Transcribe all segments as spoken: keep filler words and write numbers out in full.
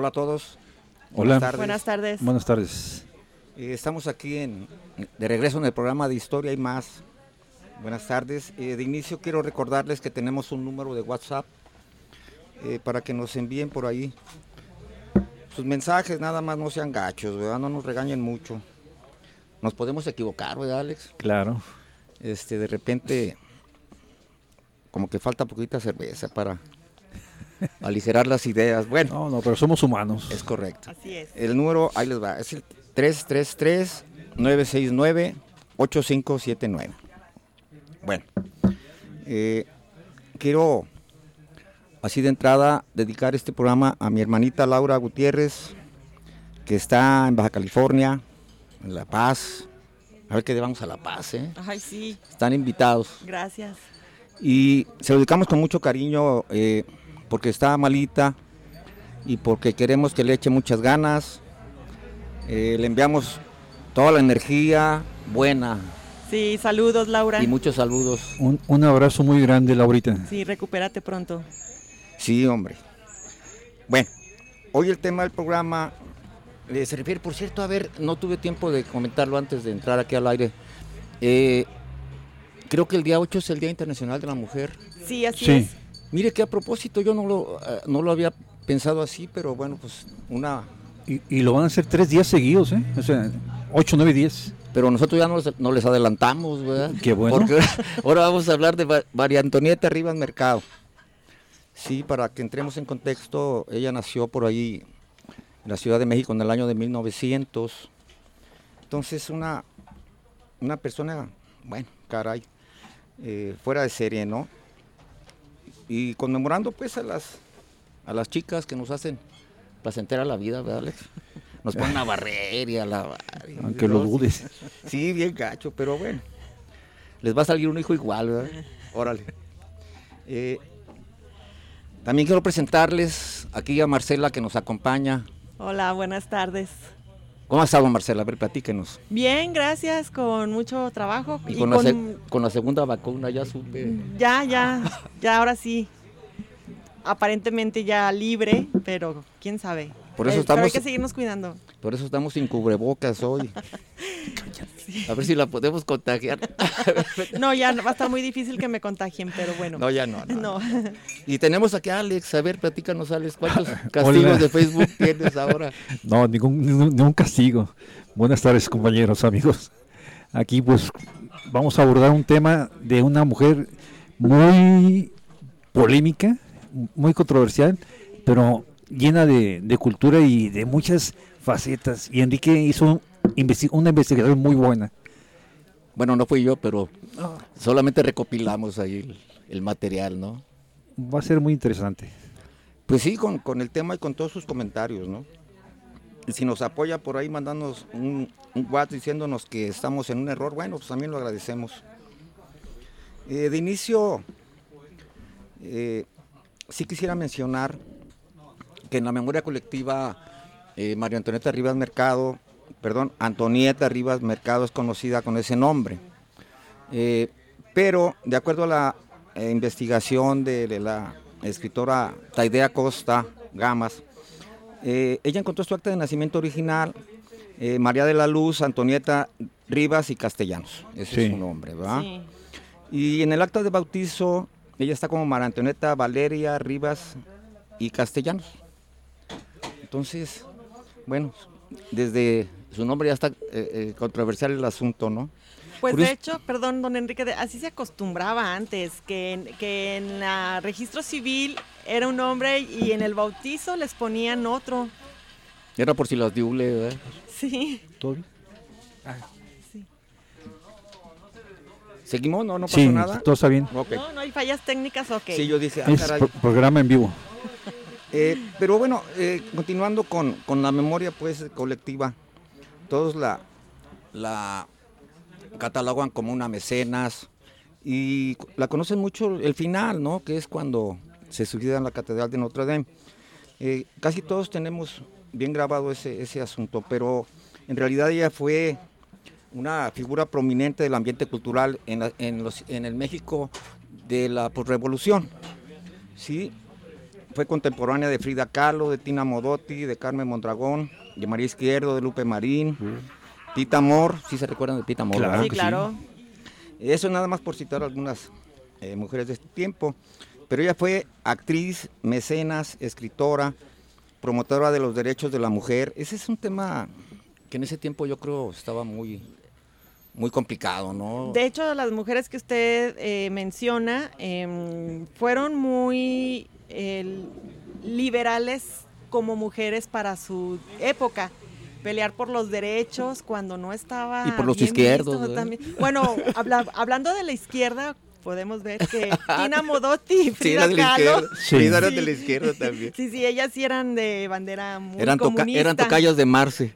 Hola a todos. Hola. Buenas tardes. Buenas tardes. Buenas tardes. Eh, estamos aquí en, de regreso en el programa de Historia y Más. Buenas tardes. Eh, de inicio quiero recordarles que tenemos un número de WhatsApp eh, para que nos envíen por ahí sus mensajes, nada más no sean gachos, ¿verdad? No nos regañen mucho. Nos podemos equivocar, ¿verdad, Alex? Claro. Este, de repente, como que falta poquita cerveza para aligerar las ideas. Bueno. No, no, pero somos humanos. Es correcto. Así es. El número, ahí les va, es el tres tres tres, nueve seis nueve, ocho cinco siete nueve. Bueno, eh, quiero, así de entrada, dedicar este programa a mi hermanita Laura Gutiérrez, que está en Baja California, en La Paz. A ver que vamos a La Paz, ¿eh? Ay, sí. Están invitados. Gracias. Y se lo dedicamos con mucho cariño, eh, porque está malita y porque queremos que le eche muchas ganas. Eh, le enviamos toda la energía buena. Sí, saludos, Laura. Y muchos saludos. Un, un abrazo muy grande, Laurita. Sí, recupérate pronto. Sí, hombre. Bueno, hoy el tema del programa eh, se refiere, por cierto, a ver, no tuve tiempo de comentarlo antes de entrar aquí al aire. Eh, creo que el día ocho es el Día Internacional de la Mujer. Sí, así Sí. es. Mire que a propósito, yo no lo, uh, no lo había pensado así, pero bueno, pues una... Y, y lo van a hacer tres días seguidos, ¿eh? O sea, ocho, nueve, diez. Pero nosotros ya nos, nos les adelantamos, ¿verdad? Qué bueno. Porque ahora, ahora vamos a hablar de María Antonieta Rivas Mercado. Sí, para que entremos en contexto, ella nació por ahí en la Ciudad de México en el año de mil novecientos. Entonces, una, una persona, bueno, caray, eh, fuera de serie, ¿no? Y conmemorando pues a las, a las chicas que nos hacen placentera la vida, ¿verdad, Alex? Nos ponen a barrer y a lavar. Y, Aunque ¿no? lo dudes. Sí, bien gacho, pero bueno. Les va a salir un hijo igual, ¿verdad? Órale. Eh, también quiero presentarles aquí a Marcela que nos acompaña. Hola, buenas tardes. ¿Cómo ha estado, Marcela? A ver, platíquenos. Bien, gracias, con mucho trabajo. Y, y con, con... La se- con la segunda vacuna ya supe. Ya, ya, ya ahora sí. Aparentemente ya libre, pero quién sabe. Por eso eh, estamos, pero hay que seguirnos cuidando. Por eso estamos sin cubrebocas hoy. Sí. A ver si la podemos contagiar. No, ya va a estar muy difícil que me contagien, pero bueno. No, ya no. No. no. Y tenemos aquí a Alex. A ver, platícanos, Alex. ¿Cuántos castigos Hola. de Facebook tienes ahora? No, ningún, ningún, ningún castigo. Buenas tardes, compañeros, amigos. Aquí pues vamos a abordar un tema de una mujer muy polémica, muy controversial, pero llena de, de cultura y de muchas facetas. Y Enrique hizo investi- una investigación muy buena. Bueno, no fui yo, pero oh. solamente recopilamos ahí el, el material, ¿no? Va a ser muy interesante. Pues sí, con, con el tema y con todos sus comentarios, ¿no? Y si nos apoya por ahí mandándonos un, un WhatsApp diciéndonos que estamos en un error, bueno, pues también lo agradecemos. Eh, de inicio, eh, sí quisiera mencionar que en la memoria colectiva eh, María Antonieta Rivas Mercado, perdón, Antonieta Rivas Mercado es conocida con ese nombre. Eh, pero de acuerdo a la eh, investigación de, de la escritora Taidea Costa Gamas, eh, ella encontró su acta de nacimiento original, eh, María de la Luz, Antonieta Rivas y Castellanos, ese sí. es su nombre, ¿verdad? Sí. Y en el acta de bautizo, ella está como María Antonieta Valeria Rivas y Castellanos. Entonces, bueno, desde su nombre ya está eh, eh, controversial el asunto, ¿no? Pues Curioso. De hecho, perdón, don Enrique, de, así se acostumbraba antes, que en, que en el registro civil era un nombre y en el bautizo les ponían otro. Era por si las diule, ¿verdad? Sí. ¿Todo bien? Ah. Sí. ¿Seguimos? ¿No, no pasó sí, nada? todo está bien. Okay. No, no hay fallas técnicas, ok. Sí, yo dije, ah, es caray. Pro- programa en vivo. Eh, pero bueno, eh, continuando con, con la memoria pues colectiva, todos la, la catalogan como una mecenas y la conocen mucho el final, ¿no? Que es cuando se suicida en la Catedral de Notre Dame. Eh, casi todos tenemos bien grabado ese, ese asunto, pero en realidad ella fue una figura prominente del ambiente cultural en, la, en, los, en el México de la posrevolución, ¿sí? fue contemporánea de Frida Kahlo, de Tina Modotti, de Carmen Mondragón, de María Izquierdo, de Lupe Marín, mm. Tita Amor, ¿sí se recuerdan de Tita Amor? Claro, sí, claro. Sí. Eso nada más por citar algunas eh, mujeres de este tiempo, pero ella fue actriz, mecenas, escritora, promotora de los derechos de la mujer. Ese es un tema que en ese tiempo yo creo estaba muy... muy complicado, ¿no? De hecho, las mujeres que usted eh, menciona eh, fueron muy eh, liberales como mujeres para su época. Pelear por los derechos cuando no estaba y por los bien izquierdos, visto, ¿eh? También. Bueno, habla, hablando de la izquierda, podemos ver que Tina Modotti y Frida sí, Kahlo. Sí. Frida era de la izquierda también. Sí, sí, ellas sí eran de bandera muy eran comunista. Toca, eran tocayos de Marce.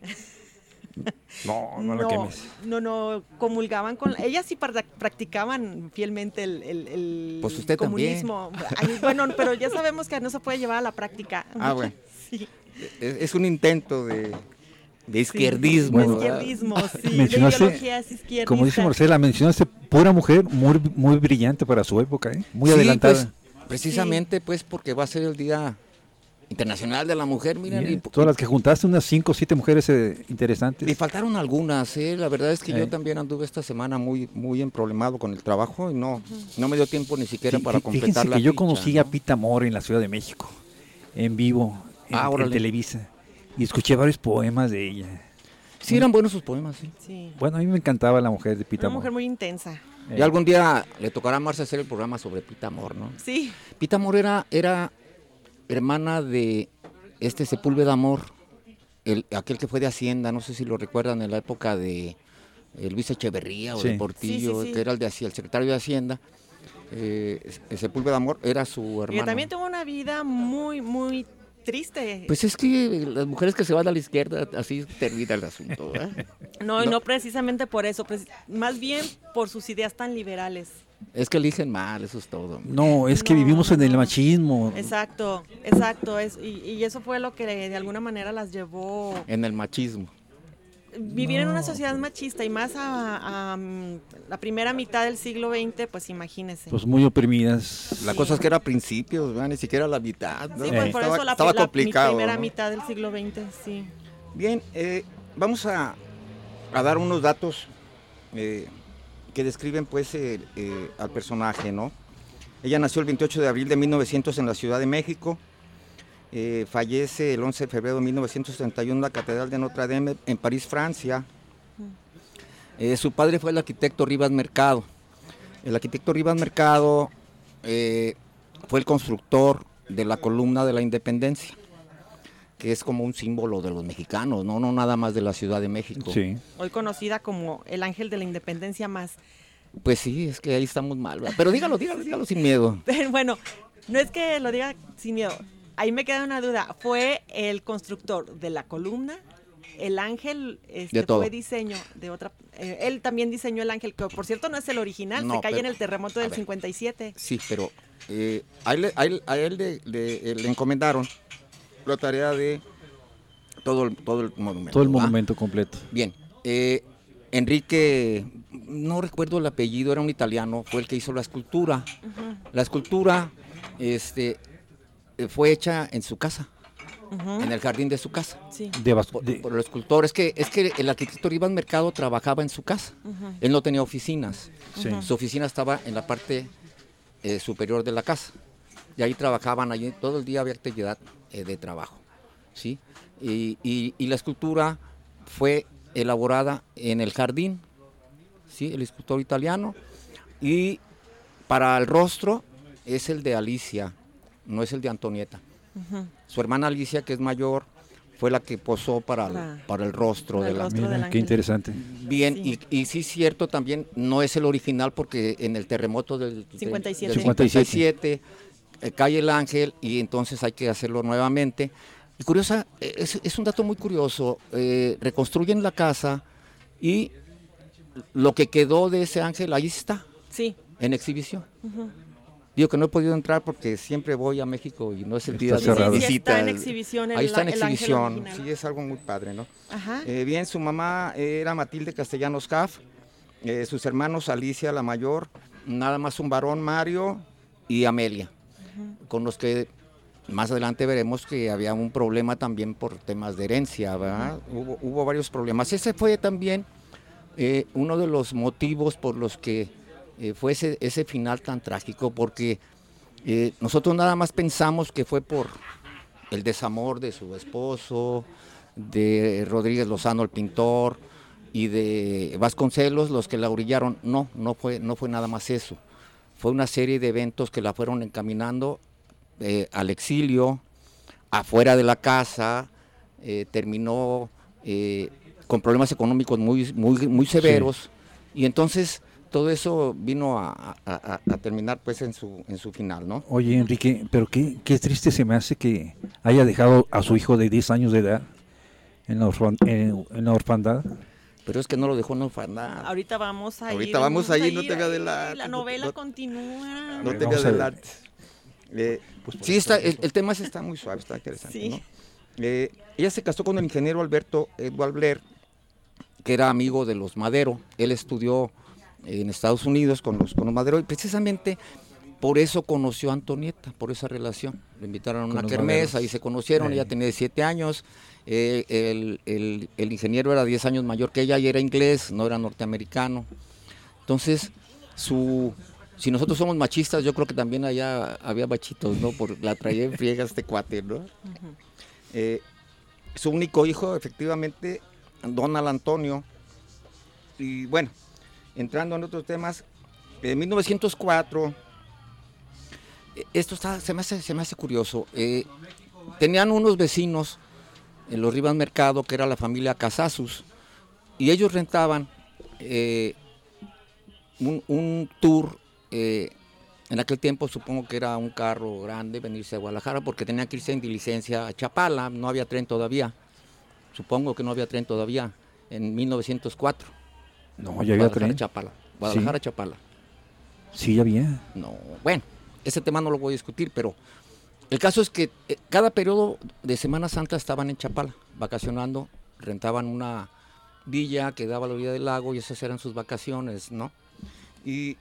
No, no, no, lo quemes. No, no, comulgaban con... Ellas sí practicaban fielmente el, el, el pues usted comunismo. Ay, bueno, pero ya sabemos que no se puede llevar a la práctica. Ah, bueno. Sí. Es, es un intento de, de izquierdismo. Sí, de izquierdismo, sí, mencionaste, de ideologías izquierdistas. Como dice Marcela, mencionaste pura mujer muy, muy brillante para su época, ¿eh? Muy sí, adelantada. Pues, precisamente, sí. pues, porque va a ser el Día Internacional de la Mujer, miren. Mira, y, todas las que juntaste, unas cinco o siete mujeres eh, interesantes. Y faltaron algunas, ¿eh? La verdad es que eh. yo también anduve esta semana muy muy emproblemado con el trabajo y no, uh-huh. no me dio tiempo ni siquiera sí, para completar fíjense la que yo ficha, conocí ¿no? a Pita Amor en la Ciudad de México, en vivo, en, ah, en Televisa, y escuché varios poemas de ella. Sí, eran buenos sus poemas, sí. sí. Bueno, a mí me encantaba la mujer de Pita Una Amor. mujer muy intensa. Eh. Y algún día le tocará a Marcia hacer el programa sobre Pita Amor, ¿no? Sí. Pita Amor era, era hermana de este Sepúlveda Amor, el, aquel que fue de Hacienda, no sé si lo recuerdan, en la época de eh, Luis Echeverría o sí. de Portillo, sí, sí, sí. que era el, de, el secretario de Hacienda. Eh, el Sepúlveda Amor era su hermano. Y también tuvo una vida muy, muy triste. Pues es que las mujeres que se van a la izquierda, así termina el asunto, ¿verdad? No, y no. no precisamente por eso, más bien por sus ideas tan liberales. Es que eligen mal, eso es todo. No, es que no, vivimos en no. el machismo. Exacto, exacto, es, y, y eso fue lo que de alguna manera las llevó... En el machismo. Vivir no. en una sociedad machista y más a, a, a la primera mitad del siglo veinte, pues imagínese. Pues muy oprimidas. La sí. cosa es que era a principios, ¿verdad? Ni siquiera la mitad, ¿no? Sí, pues por estaba, eso la, estaba la, complicado, la primera ¿no? mitad del siglo veinte, sí. Bien, eh, vamos a, a dar unos datos eh, que describen pues eh, eh, al personaje, ¿no? Ella nació el veintiocho de abril de mil novecientos en la Ciudad de México. Eh, fallece el once de febrero de mil novecientos treinta y uno en la Catedral de Notre Dame en París, Francia. Eh, su padre fue el arquitecto Rivas Mercado. El arquitecto Rivas Mercado eh, fue el constructor de la columna de la Independencia, que es como un símbolo de los mexicanos, no, no nada más de la Ciudad de México. Sí. Hoy conocida como el ángel de la Independencia más. Pues sí, es que ahí estamos mal, ¿verdad? Pero dígalo, dígalo, dígalo sin miedo. Pero bueno, no es que lo diga sin miedo. Ahí me queda una duda. ¿Fue el constructor de la columna? El ángel este, de todo. Fue diseño de otra... Eh, él también diseñó el ángel, que por cierto no es el original, no, se cae pero, en el terremoto del ver, cincuenta y siete. Sí, pero eh, a él, a él, a él le, le, le encomendaron la tarea de todo el, todo el monumento. Todo el ¿va? monumento completo. Bien, eh, Enrique, no recuerdo el apellido, era un italiano, fue el que hizo la escultura. Uh-huh. La escultura este, fue hecha en su casa. Uh-huh. En el jardín de su casa. Sí. De por, por el escultor. Es que, es que el arquitecto Rivas Mercado trabajaba en su casa. Uh-huh. Él no tenía oficinas. Sí. Su oficina estaba en la parte eh, superior de la casa. Y ahí trabajaban, allí todo el día había actividad eh, de trabajo. ¿Sí? Y, y, y la escultura fue elaborada en el jardín. ¿Sí? El escultor italiano. Y para el rostro es el de Alicia, no es el de Antonieta. Uh-huh. Su hermana Alicia, que es mayor, fue la que posó para, el, para el rostro para de el la... rostro Mira, qué interesante. Bien, sí. Y, y sí es cierto también, no es el original porque en el terremoto del cincuenta y siete, del cincuenta y siete eh, cae el ángel y entonces hay que hacerlo nuevamente. Y curiosa, es, es un dato muy curioso, eh, reconstruyen la casa y lo que quedó de ese ángel, ahí está, sí. en exhibición. Uh-huh. Digo que no he podido entrar porque siempre voy a México y no es el día está de sí, visita. Está en exhibición el, Ahí está en exhibición, el sí, es algo muy padre, ¿no? Ajá. Eh, bien, su mamá era Matilde Castellanos Caff, eh, sus hermanos Alicia, la mayor, nada más un varón, Mario y Amelia, uh-huh. con los que más adelante veremos que había un problema también por temas de herencia, ¿verdad? Hubo, hubo varios problemas. Ese fue también eh, uno de los motivos por los que eh, fue ese, ese final tan trágico, porque eh, nosotros nada más pensamos que fue por el desamor de su esposo, de Rodríguez Lozano, el pintor, y de Vasconcelos, los que la orillaron. No, no fue, no fue nada más eso. Fue una serie de eventos que la fueron encaminando eh, al exilio, afuera de la casa, eh, terminó eh, con problemas económicos muy, muy, muy severos, sí. Y entonces todo eso vino a, a, a terminar pues en su, en su final, ¿no? Oye, Enrique, pero qué, qué triste se me hace que haya dejado a su hijo de diez años de edad en la, orfan, en, en la orfandad. Pero es que no lo dejó en orfandad. Ahorita vamos a Ahorita ir. vamos a ir, no ir, te me adelantes. La novela no, continúa. No te me adelantes. Eh, pues sí, está, el, el tema está muy suave, está interesante, sí. ¿No? Eh, ella se casó con el ingeniero Alberto Edward Blair, que era amigo de los Madero. Él estudió en Estados Unidos con los, con los Madero, y precisamente por eso conoció a Antonieta, por esa relación. Le invitaron a una kermés, ahí se conocieron, sí. Ella tenía diecisiete años. Eh, el, el, el ingeniero era diez años mayor que ella y era inglés, no era norteamericano. Entonces, su, si nosotros somos machistas, yo creo que también allá había machitos, ¿no? Por la traía en friega este cuate, ¿no? Uh-huh. eh, su único hijo, efectivamente, Donald Antonio. Y bueno, entrando en otros temas, en mil novecientos cuatro, esto está, se, me hace, se me hace curioso. Eh, tenían unos vecinos en los Rivas Mercado, que era la familia Casasus, y ellos rentaban eh, un, un tour, eh, en aquel tiempo supongo que era un carro grande, venirse a Guadalajara, porque tenían que irse en diligencia a Chapala, no había tren todavía, supongo que no había tren todavía, en mil novecientos cuatro. No, ya había tren. Chapala, Guadalajara, sí. Chapala. Sí, ya había. No, bueno, ese tema no lo voy a discutir, pero el caso es que eh, cada periodo de Semana Santa estaban en Chapala, vacacionando, rentaban una villa que daba a la orilla del lago y esas eran sus vacaciones, ¿no? Y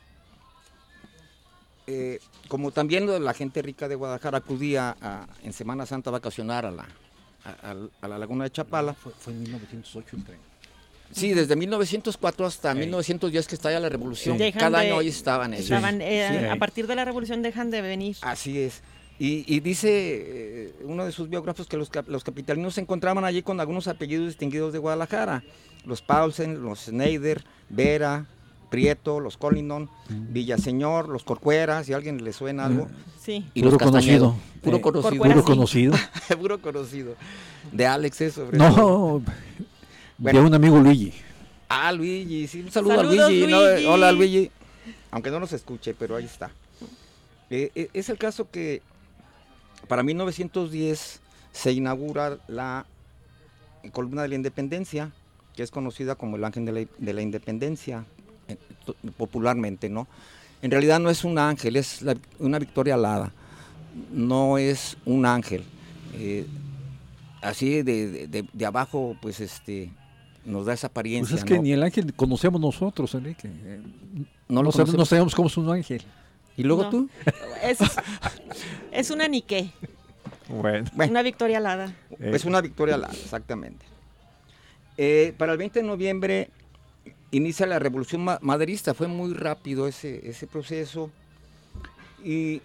eh, como también la gente rica de Guadalajara acudía a, en Semana Santa a vacacionar a la, a, a, a la laguna de Chapala. Fue, fue en mil novecientos ocho el tren. Sí, desde mil novecientos cuatro hasta hey. mil novecientos diez que estalla la revolución, sí. Cada de, año ahí estaban ellos. Estaban, eh, sí. A partir de la revolución dejan de venir. Así es. Y, y dice eh, uno de sus biógrafos que los, los capitalinos se encontraban allí con algunos apellidos distinguidos de Guadalajara. Los Paulsen, los Schneider, Vera, Prieto, los Collinon, mm. Villaseñor, los Corcuera, si a alguien le suena algo. Sí. Y puro los conocido. Puro eh, conocido. Puro sí. conocido. Puro conocido. De Alex, eso. Sobre no, todo. Bueno. De un amigo Luigi. Ah, Luigi, sí, un saludo Saludos, a Luigi. Luigi. ¿No? Hola, Luigi. Aunque no nos escuche, pero ahí está. Eh, eh, es el caso que para mil novecientos diez se inaugura la columna de la Independencia, que es conocida como el Ángel de la, de la Independencia, eh, popularmente, ¿no? En realidad no es un ángel, es la, una victoria alada, no es un ángel. Eh, así de, de, de abajo, pues este, nos da esa apariencia. Pues es que ¿no? ni el ángel conocemos nosotros, Enrique. Eh, no, no, lo sabemos, no sabemos cómo es un ángel. ¿Y luego no. tú? Es, es una niqué. Bueno. Una victoria alada. Es una victoria alada, exactamente. Eh, para el veinte de noviembre inicia la revolución ma maderista, fue muy rápido ese, ese proceso. Y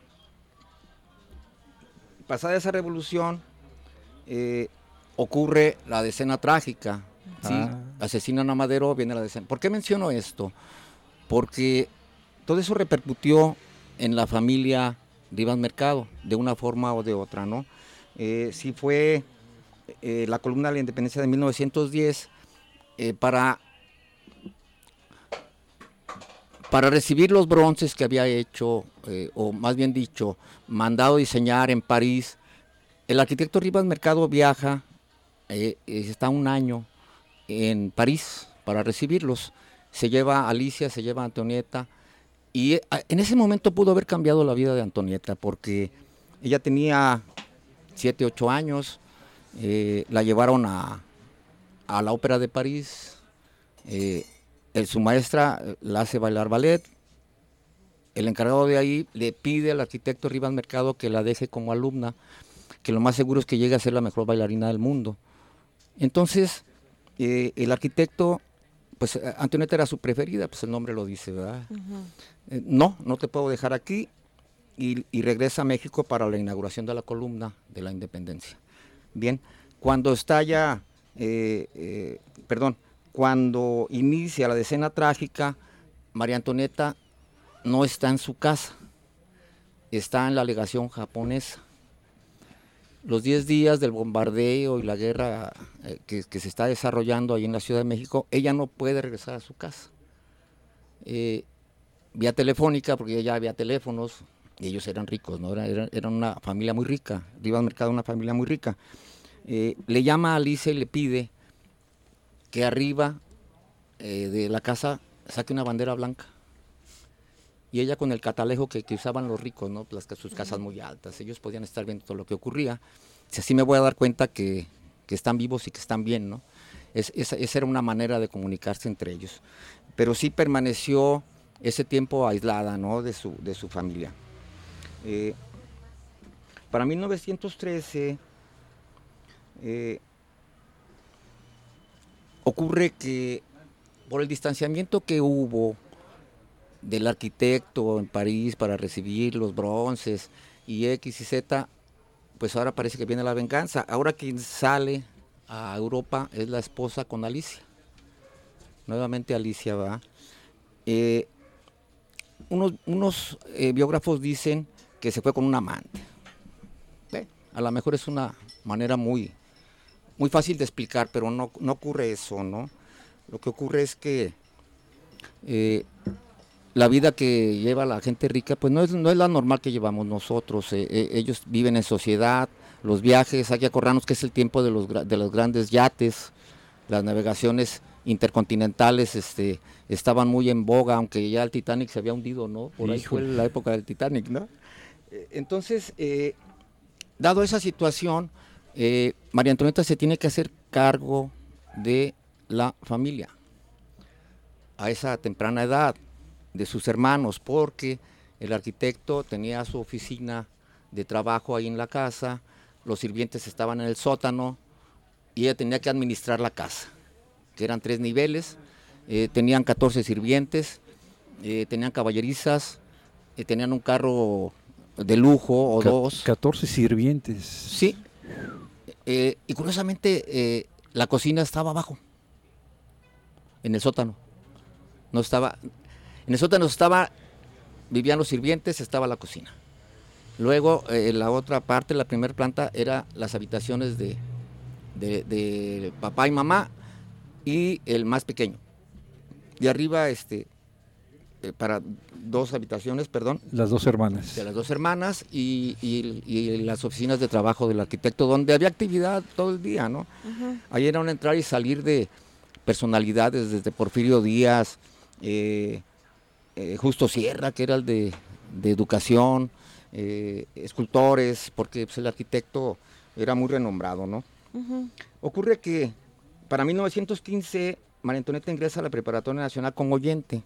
pasada esa revolución, eh, ocurre la decena trágica. ¿Sí? Ah. Asesinan a Madero, viene la decena. ¿Por qué menciono esto? Porque todo eso repercutió en la familia Rivas Mercado, de una forma o de otra, ¿no? Eh, sí fue eh, la columna de la Independencia de mil novecientos diez eh, para, para recibir los bronces que había hecho, eh, o más bien dicho, mandado diseñar en París. El arquitecto Rivas Mercado viaja, eh, está un año en París para recibirlos. Se lleva a Alicia, se lleva a Antonieta. Y en ese momento pudo haber cambiado la vida de Antonieta, porque ella tenía siete, ocho años, eh, la llevaron a, a la Ópera de París, eh, su maestra la hace bailar ballet, el encargado de ahí le pide al arquitecto Rivas Mercado que la deje como alumna, que lo más seguro es que llegue a ser la mejor bailarina del mundo. Entonces, eh, el arquitecto, pues Antonieta era su preferida, pues el nombre lo dice, ¿verdad? Uh-huh. Eh, no, no te puedo dejar aquí, y, y regresa a México para la inauguración de la columna de la Independencia. Bien, cuando estalla, eh, eh, perdón, cuando inicia la decena trágica, María Antonieta no está en su casa, está en la legación japonesa. Los diez días del bombardeo y la guerra eh, que, que se está desarrollando ahí en la Ciudad de México, ella no puede regresar a su casa. Eh, vía telefónica, porque ya había teléfonos, y ellos eran ricos, ¿no? Era, era, era una familia muy rica, Rivas Mercado una familia muy rica. Eh, le llama a Alicia y le pide que arriba eh, de la casa saque una bandera blanca. Y ella con el catalejo que, que usaban los ricos, ¿no? Las, sus casas muy altas, ellos podían estar viendo todo lo que ocurría. Si así me voy a dar cuenta que, que están vivos y que están bien, ¿no? Es, es, esa era una manera de comunicarse entre ellos. Pero sí permaneció ese tiempo aislada, ¿no? De su, de su familia. Eh, para mil novecientos trece eh, ocurre que por el distanciamiento que hubo del arquitecto en París para recibir los bronces y X y Z, pues ahora parece que viene la venganza. Ahora quien sale a Europa es la esposa con Alicia. Nuevamente Alicia va. Eh, unos unos eh, biógrafos dicen que se fue con un amante. ¿Eh? A lo mejor es una manera muy, muy fácil de explicar, pero no, no ocurre eso, ¿no? Lo que ocurre es que eh, la vida que lleva la gente rica, pues no es, no es la normal que llevamos nosotros. Eh, eh, ellos viven en sociedad, los viajes, hay que acordarnos que es el tiempo de los, de los grandes yates, las navegaciones intercontinentales este, estaban muy en boga, aunque ya el Titanic se había hundido, ¿no? Por ahí fue la época del Titanic, ¿no? Eh, entonces, eh, dado esa situación, eh, María Antonieta se tiene que hacer cargo de la familia a esa temprana edad, de sus hermanos, porque el arquitecto tenía su oficina de trabajo ahí en la casa, los sirvientes estaban en el sótano y ella tenía que administrar la casa, que eran tres niveles, eh, tenían catorce sirvientes, eh, tenían caballerizas, eh, tenían un carro de lujo o Ca- dos. catorce sirvientes. Sí, eh, y curiosamente eh, la cocina estaba abajo, en el sótano, no estaba... En el sótano estaba, vivían los sirvientes, estaba la cocina. Luego, eh, la otra parte, la primera planta, eran las habitaciones de, de, de papá y mamá y el más pequeño. Y arriba, este, eh, para dos habitaciones, perdón. Las dos hermanas. De las dos hermanas y, y, y las oficinas de trabajo del arquitecto, donde había actividad todo el día, ¿no? Uh-huh. Ahí era un entrar y salir de personalidades, desde Porfirio Díaz, eh, Eh, Justo Sierra, que era el de, de educación, eh, escultores, porque pues, el arquitecto era muy renombrado, ¿no? Uh-huh. Ocurre que para mil novecientos quince María Antonieta ingresa a la Preparatoria Nacional como oyente.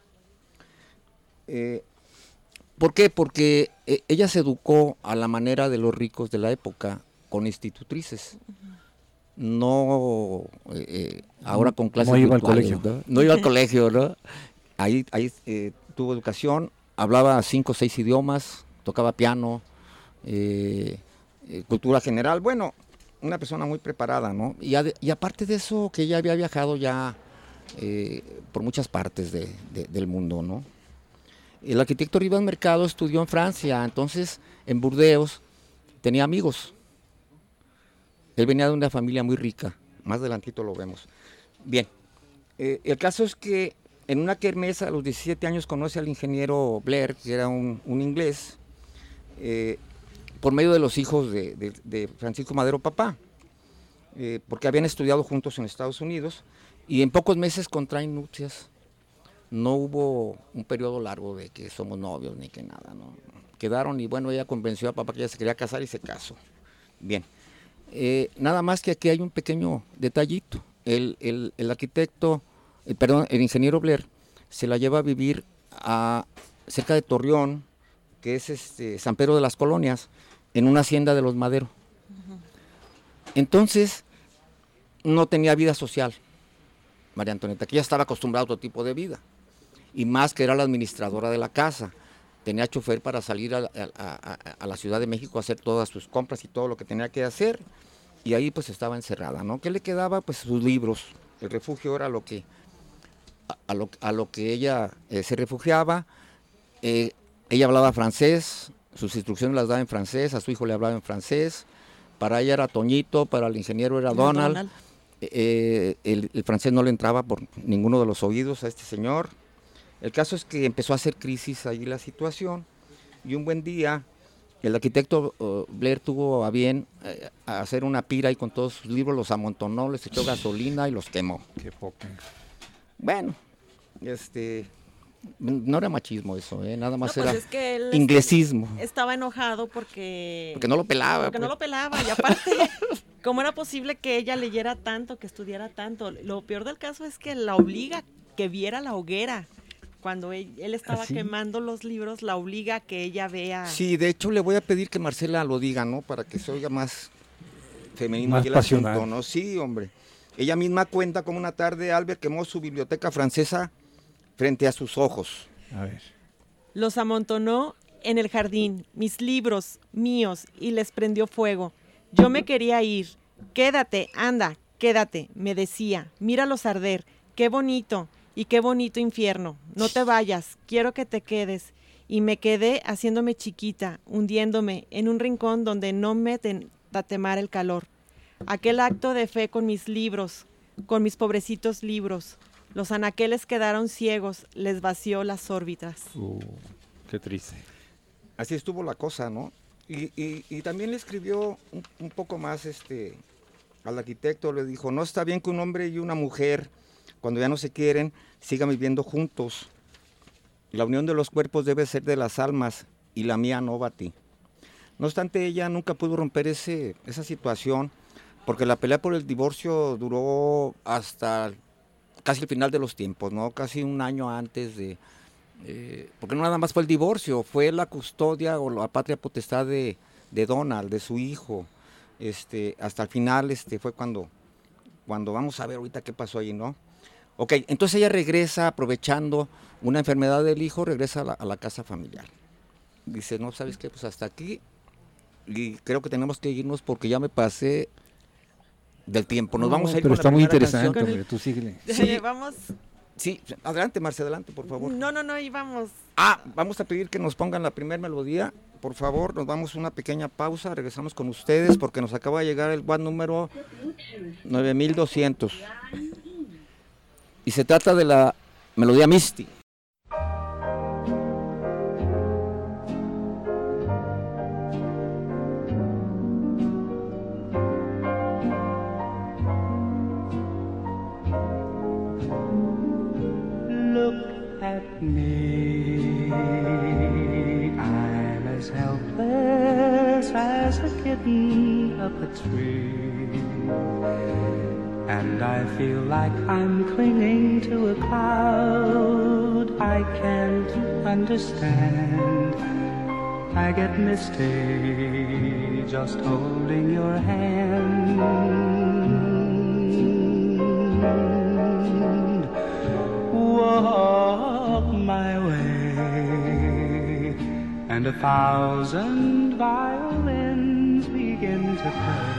Eh, ¿Por qué? Porque eh, ella se educó a la manera de los ricos de la época, con institutrices. Uh-huh. No eh, ahora con clases no iba al virtuales, colegio. ¿no? No iba al colegio, ¿no? Ahí, ahí eh, tuvo educación, hablaba cinco o seis idiomas, tocaba piano, eh, eh, cultura general, bueno, una persona muy preparada, ¿no? Y, ad, y aparte de eso, que ella había viajado ya eh, por muchas partes de, de, del mundo, ¿no? El arquitecto Rivas Mercado estudió en Francia, entonces en Burdeos tenía amigos. Él venía de una familia muy rica, más adelantito lo vemos. Bien, eh, el caso es que en una kermés a los diecisiete años conoce al ingeniero Blair, que era un, un inglés, eh, por medio de los hijos de, de, de Francisco Madero Papá, eh, porque habían estudiado juntos en Estados Unidos, y en pocos meses contraen nupcias. No hubo un periodo largo de que somos novios ni que nada, ¿no? Quedaron y bueno, ella convenció a papá que ella se quería casar y se casó. Bien, eh, nada más que aquí hay un pequeño detallito. El, el, el arquitecto... Eh, perdón, el ingeniero Blair se la lleva a vivir a cerca de Torreón, que es este San Pedro de las Colonias, en una hacienda de los Madero. Uh-huh. Entonces, no tenía vida social, María Antonieta, que ya estaba acostumbrada a otro tipo de vida, y más que era la administradora de la casa. Tenía chofer para salir a, a, a, a la Ciudad de México a hacer todas sus compras y todo lo que tenía que hacer, y ahí pues estaba encerrada, ¿no? ¿Qué le quedaba? Pues sus libros. El refugio era lo que, a, a, lo, a lo que ella eh, se refugiaba. Eh, ella hablaba francés, sus instrucciones las daba en francés, a su hijo le hablaba en francés, para ella era Toñito, para el ingeniero era Donald, Donald. Eh, el, el francés no le entraba por ninguno de los oídos a este señor. El caso es que empezó a hacer crisis ahí la situación, y un buen día el arquitecto uh, Blair tuvo a bien eh, a hacer una pira y con todos sus libros los amontonó, les echó gasolina y los quemó. Qué poco. Bueno, este, no era machismo eso, ¿eh? Nada más no, pues era es que él inglesismo. Estaba enojado porque... Porque no lo pelaba. Porque pues. no lo pelaba, y aparte, ¿cómo era posible que ella leyera tanto, que estudiara tanto? Lo peor del caso es que la obliga que viera la hoguera. Cuando él, él estaba ¿así? Quemando los libros, la obliga a que ella vea. Sí, de hecho le voy a pedir que Marcela lo diga, ¿no? Para que se oiga más femenino. Más pasional. Asunto, ¿no? Sí, hombre. Ella misma cuenta como una tarde Albert quemó su biblioteca francesa frente a sus ojos. A ver. Los amontonó en el jardín, mis libros, míos, y les prendió fuego. Yo me quería ir. Quédate, anda, quédate, me decía. Míralos arder, qué bonito. Y qué bonito infierno, no te vayas, quiero que te quedes. Y me quedé haciéndome chiquita, hundiéndome en un rincón donde no me tatemara el calor. Aquel acto de fe con mis libros, con mis pobrecitos libros. Los anaqueles quedaron ciegos, les vació las órbitas. Uh, qué triste. Así estuvo la cosa, ¿no? Y, y, y también le escribió un, un poco más este, al arquitecto, le dijo, no está bien que un hombre y una mujer, cuando ya no se quieren, sigan viviendo juntos. La unión de los cuerpos debe ser de las almas, y la mía no va a ti. No obstante, ella nunca pudo romper ese, esa situación, porque la pelea por el divorcio duró hasta casi el final de los tiempos, ¿no? Casi un año antes de... Eh, porque no nada más fue el divorcio, fue la custodia o la patria potestad de, de Donald, de su hijo. Este, hasta el final este, fue cuando, cuando vamos a ver ahorita qué pasó ahí, ¿no? Ok, entonces ella regresa aprovechando una enfermedad del hijo, regresa a la, a la casa familiar. Dice, no, ¿sabes qué? Pues hasta aquí, y creo que tenemos que irnos porque ya me pasé del tiempo. Nos no, vamos a ir pero con está la muy interesante, hombre, el... tú síguele. Sí, vamos. Sí, adelante, Marce, adelante, por favor. No, no, no, íbamos. Ah, vamos a pedir que nos pongan la primera melodía. Por favor, nos damos una pequeña pausa, regresamos con ustedes porque nos acaba de llegar el W A D número nueve mil doscientos. Y se trata de la melodía Misty. Look at me, I'm as helpless as a kitten up a tree. And I feel like I'm clinging to a cloud I can't understand. I get misty just holding your hand. Walk my way, and a thousand violins begin to play.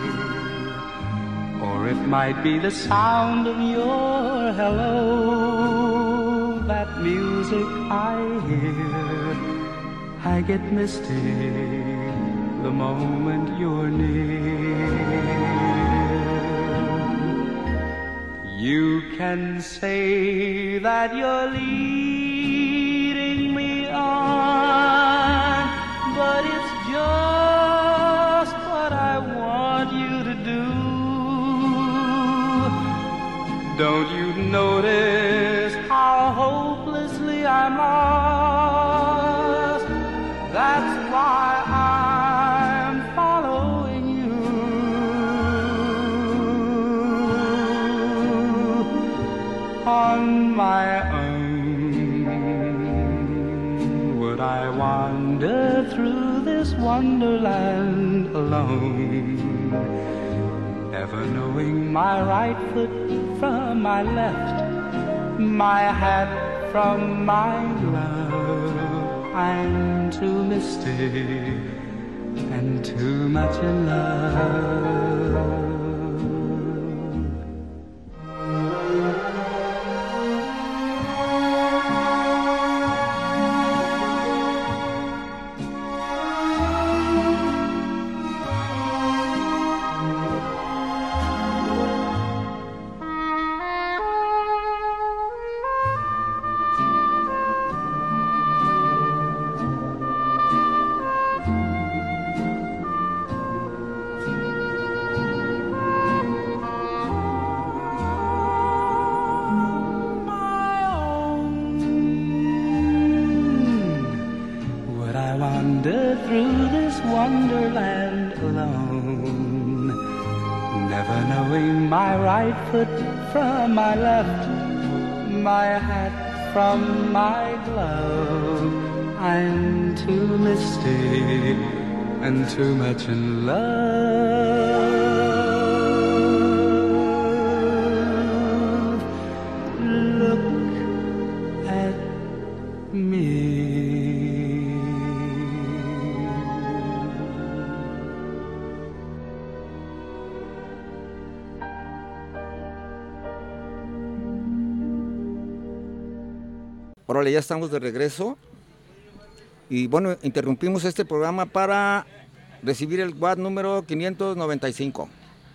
Or it might be the sound of your hello, that music I hear. I get misty the moment you're near. You can say that you're leading me on, but it's just what I want you to do. Don't you notice how hopelessly I'm lost? That's why I'm following you. On my own, wonderland alone, never knowing my right foot from my left, my hat from my glove. I'm too misty and too much in love. Through this wonderland alone, never knowing my right foot from my left, my hat from my glove. I'm too misty and too much in love. Look at me. Órale, ya estamos de regreso. Y bueno, interrumpimos este programa para recibir el W A D número quinientos noventa y cinco,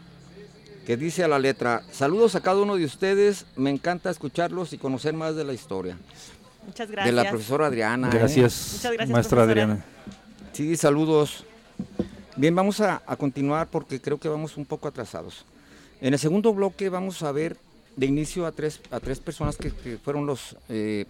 que dice a la letra: saludos a cada uno de ustedes, me encanta escucharlos y conocer más de la historia. Muchas gracias. De la profesora Adriana. Gracias, Muchas gracias, maestra profesora. Adriana. Sí, saludos. Bien, vamos a, a continuar porque creo que vamos un poco atrasados. En el segundo bloque vamos a ver de inicio a tres, a tres personas que, que fueron los... Eh,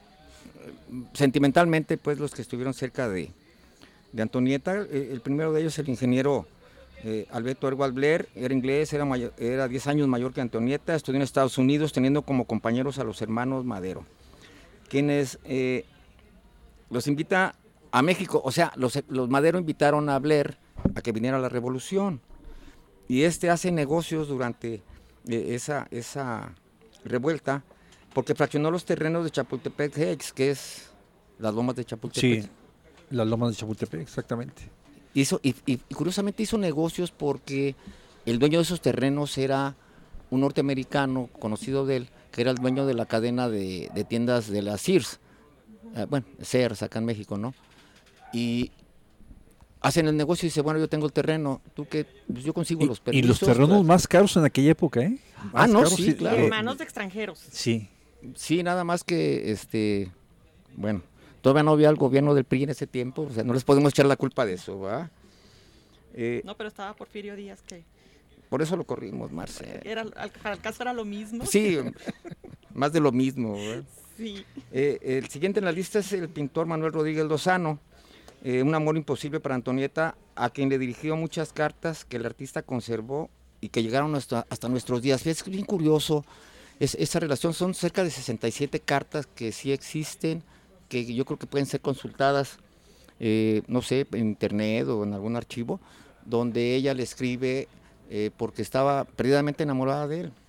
sentimentalmente, pues, los que estuvieron cerca de, de Antonieta. Eh, el primero de ellos, el ingeniero eh, Alberto Edward Blair, era inglés, era, mayor, era diez años mayor que Antonieta, estudió en Estados Unidos teniendo como compañeros a los hermanos Madero, quienes eh, los invita a México. O sea, los, los Madero invitaron a Blair a que viniera a la revolución, y este hace negocios durante eh, esa, esa revuelta, porque fraccionó los terrenos de Chapultepec Heights, que es las lomas de Chapultepec. Sí, las lomas de Chapultepec, exactamente. Hizo, y, y, y curiosamente hizo negocios porque el dueño de esos terrenos era un norteamericano conocido de él, que era el dueño de la cadena de, de tiendas de la Sears, eh, bueno, Sears acá en México, ¿no? Y hacen el negocio y dice, bueno, yo tengo el terreno, tú que pues yo consigo Y, los y permisos. los terrenos claro. más caros en aquella época, ¿eh? Ah, Más no, caros, sí, claro. En eh, manos de extranjeros. Sí. Sí, nada más que, este, bueno, todavía no había el gobierno del P R I en ese tiempo, o sea, no les podemos echar la culpa de eso, ¿verdad? Eh, No, pero estaba Porfirio Díaz, que por eso lo corrimos, Marce. era, al- para el caso era lo mismo. Sí, más de lo mismo, ¿verdad? Sí. Eh, el siguiente en la lista es el pintor Manuel Rodríguez Lozano, eh, un amor imposible para Antonieta, a quien le dirigió muchas cartas que el artista conservó y que llegaron hasta, hasta nuestros días. Es bien curioso, es, esa relación, son cerca de sesenta y siete cartas que sí existen, que yo creo que pueden ser consultadas, eh, no sé, en internet o en algún archivo, donde ella le escribe eh, porque estaba perdidamente enamorada de él.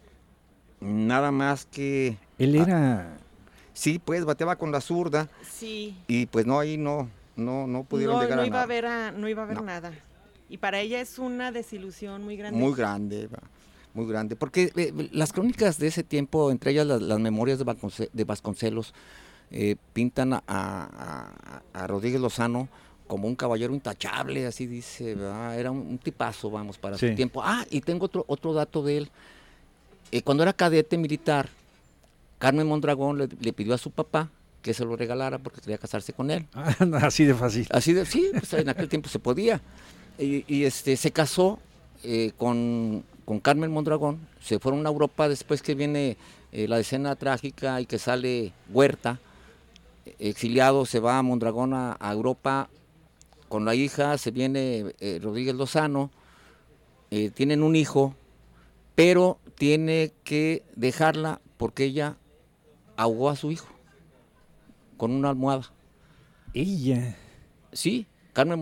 Nada más que... Él ah, era... sí, pues bateaba con la zurda Sí. y pues no, ahí no, no, no pudieron No, llegar no a iba nada. a haber, a- no iba a haber No. nada. Y para ella es una desilusión muy grande. Muy grande, va, muy grande, porque eh, las crónicas de ese tiempo, entre ellas las, las memorias de, Vasconce- de Vasconcelos, eh, pintan a, a- a Rodríguez Lozano como un caballero intachable, así dice, ¿verdad? Era un, un tipazo, vamos, para Sí. su tiempo. Ah, y tengo otro, otro dato de él. Eh, cuando era cadete militar, Carmen Mondragón le, le pidió a su papá que se lo regalara porque quería casarse con él. así de fácil. Así de, sí, pues en aquel tiempo se podía. Y, y, este se casó eh, con, con Carmen Mondragón, se fueron a Europa después que viene eh, la escena trágica y que sale Huerta, eh, exiliado, se va a Mondragón a, a Europa con la hija, se viene eh, Rodríguez Lozano, eh, tienen un hijo, pero tiene que dejarla porque ella ahogó a su hijo con una almohada. Ella. Sí, Carmen Mondragón.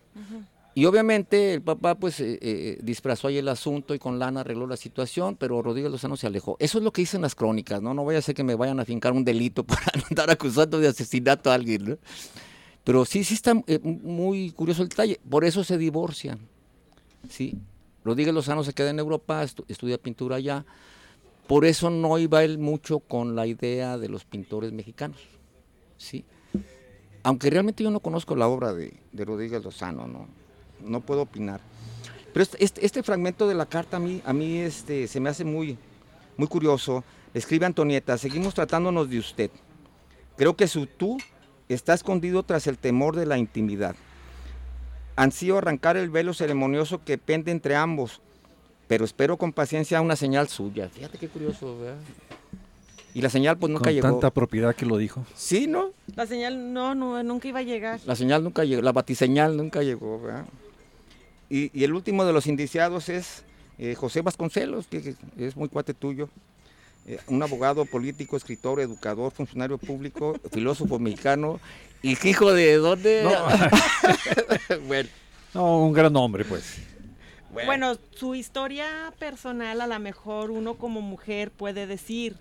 Ujú. Y obviamente el papá pues eh, eh, disfrazó ahí el asunto y con lana arregló la situación, pero Rodríguez Lozano se alejó. Eso es lo que dicen las crónicas, ¿no? No vaya a ser que me vayan a fincar un delito para andar acusando de asesinato a alguien, ¿no? Pero sí, sí está eh, muy curioso el detalle. Por eso se divorcian, ¿sí? Rodríguez Lozano se queda en Europa, estu- estudia pintura allá. Por eso no iba él mucho con la idea de los pintores mexicanos, ¿sí? Aunque realmente yo no conozco la obra de, de Rodríguez Lozano, ¿no? No puedo opinar. Pero este, este, este fragmento de la carta a mí, a mí este, se me hace muy, muy curioso. Escribe Antonieta: seguimos tratándonos de usted. Creo que su tú está escondido tras el temor de la intimidad. Ansío arrancar el velo ceremonioso que pende entre ambos, pero espero con paciencia una señal suya. Fíjate qué curioso, ¿verdad? Y la señal pues nunca Con llegó. tanta propiedad que lo dijo. Sí, ¿no? La señal no, no, nunca iba a llegar. La señal nunca llegó, la batiseñal nunca llegó, ¿verdad? Y, y el último de los indiciados es eh, José Vasconcelos, que, que es muy cuate tuyo, eh, un abogado, político, escritor, educador, funcionario público, filósofo mexicano, y hijo de dónde. No. Bueno, No, un gran hombre, pues. bueno. Bueno, su historia personal a lo mejor uno como mujer puede decir,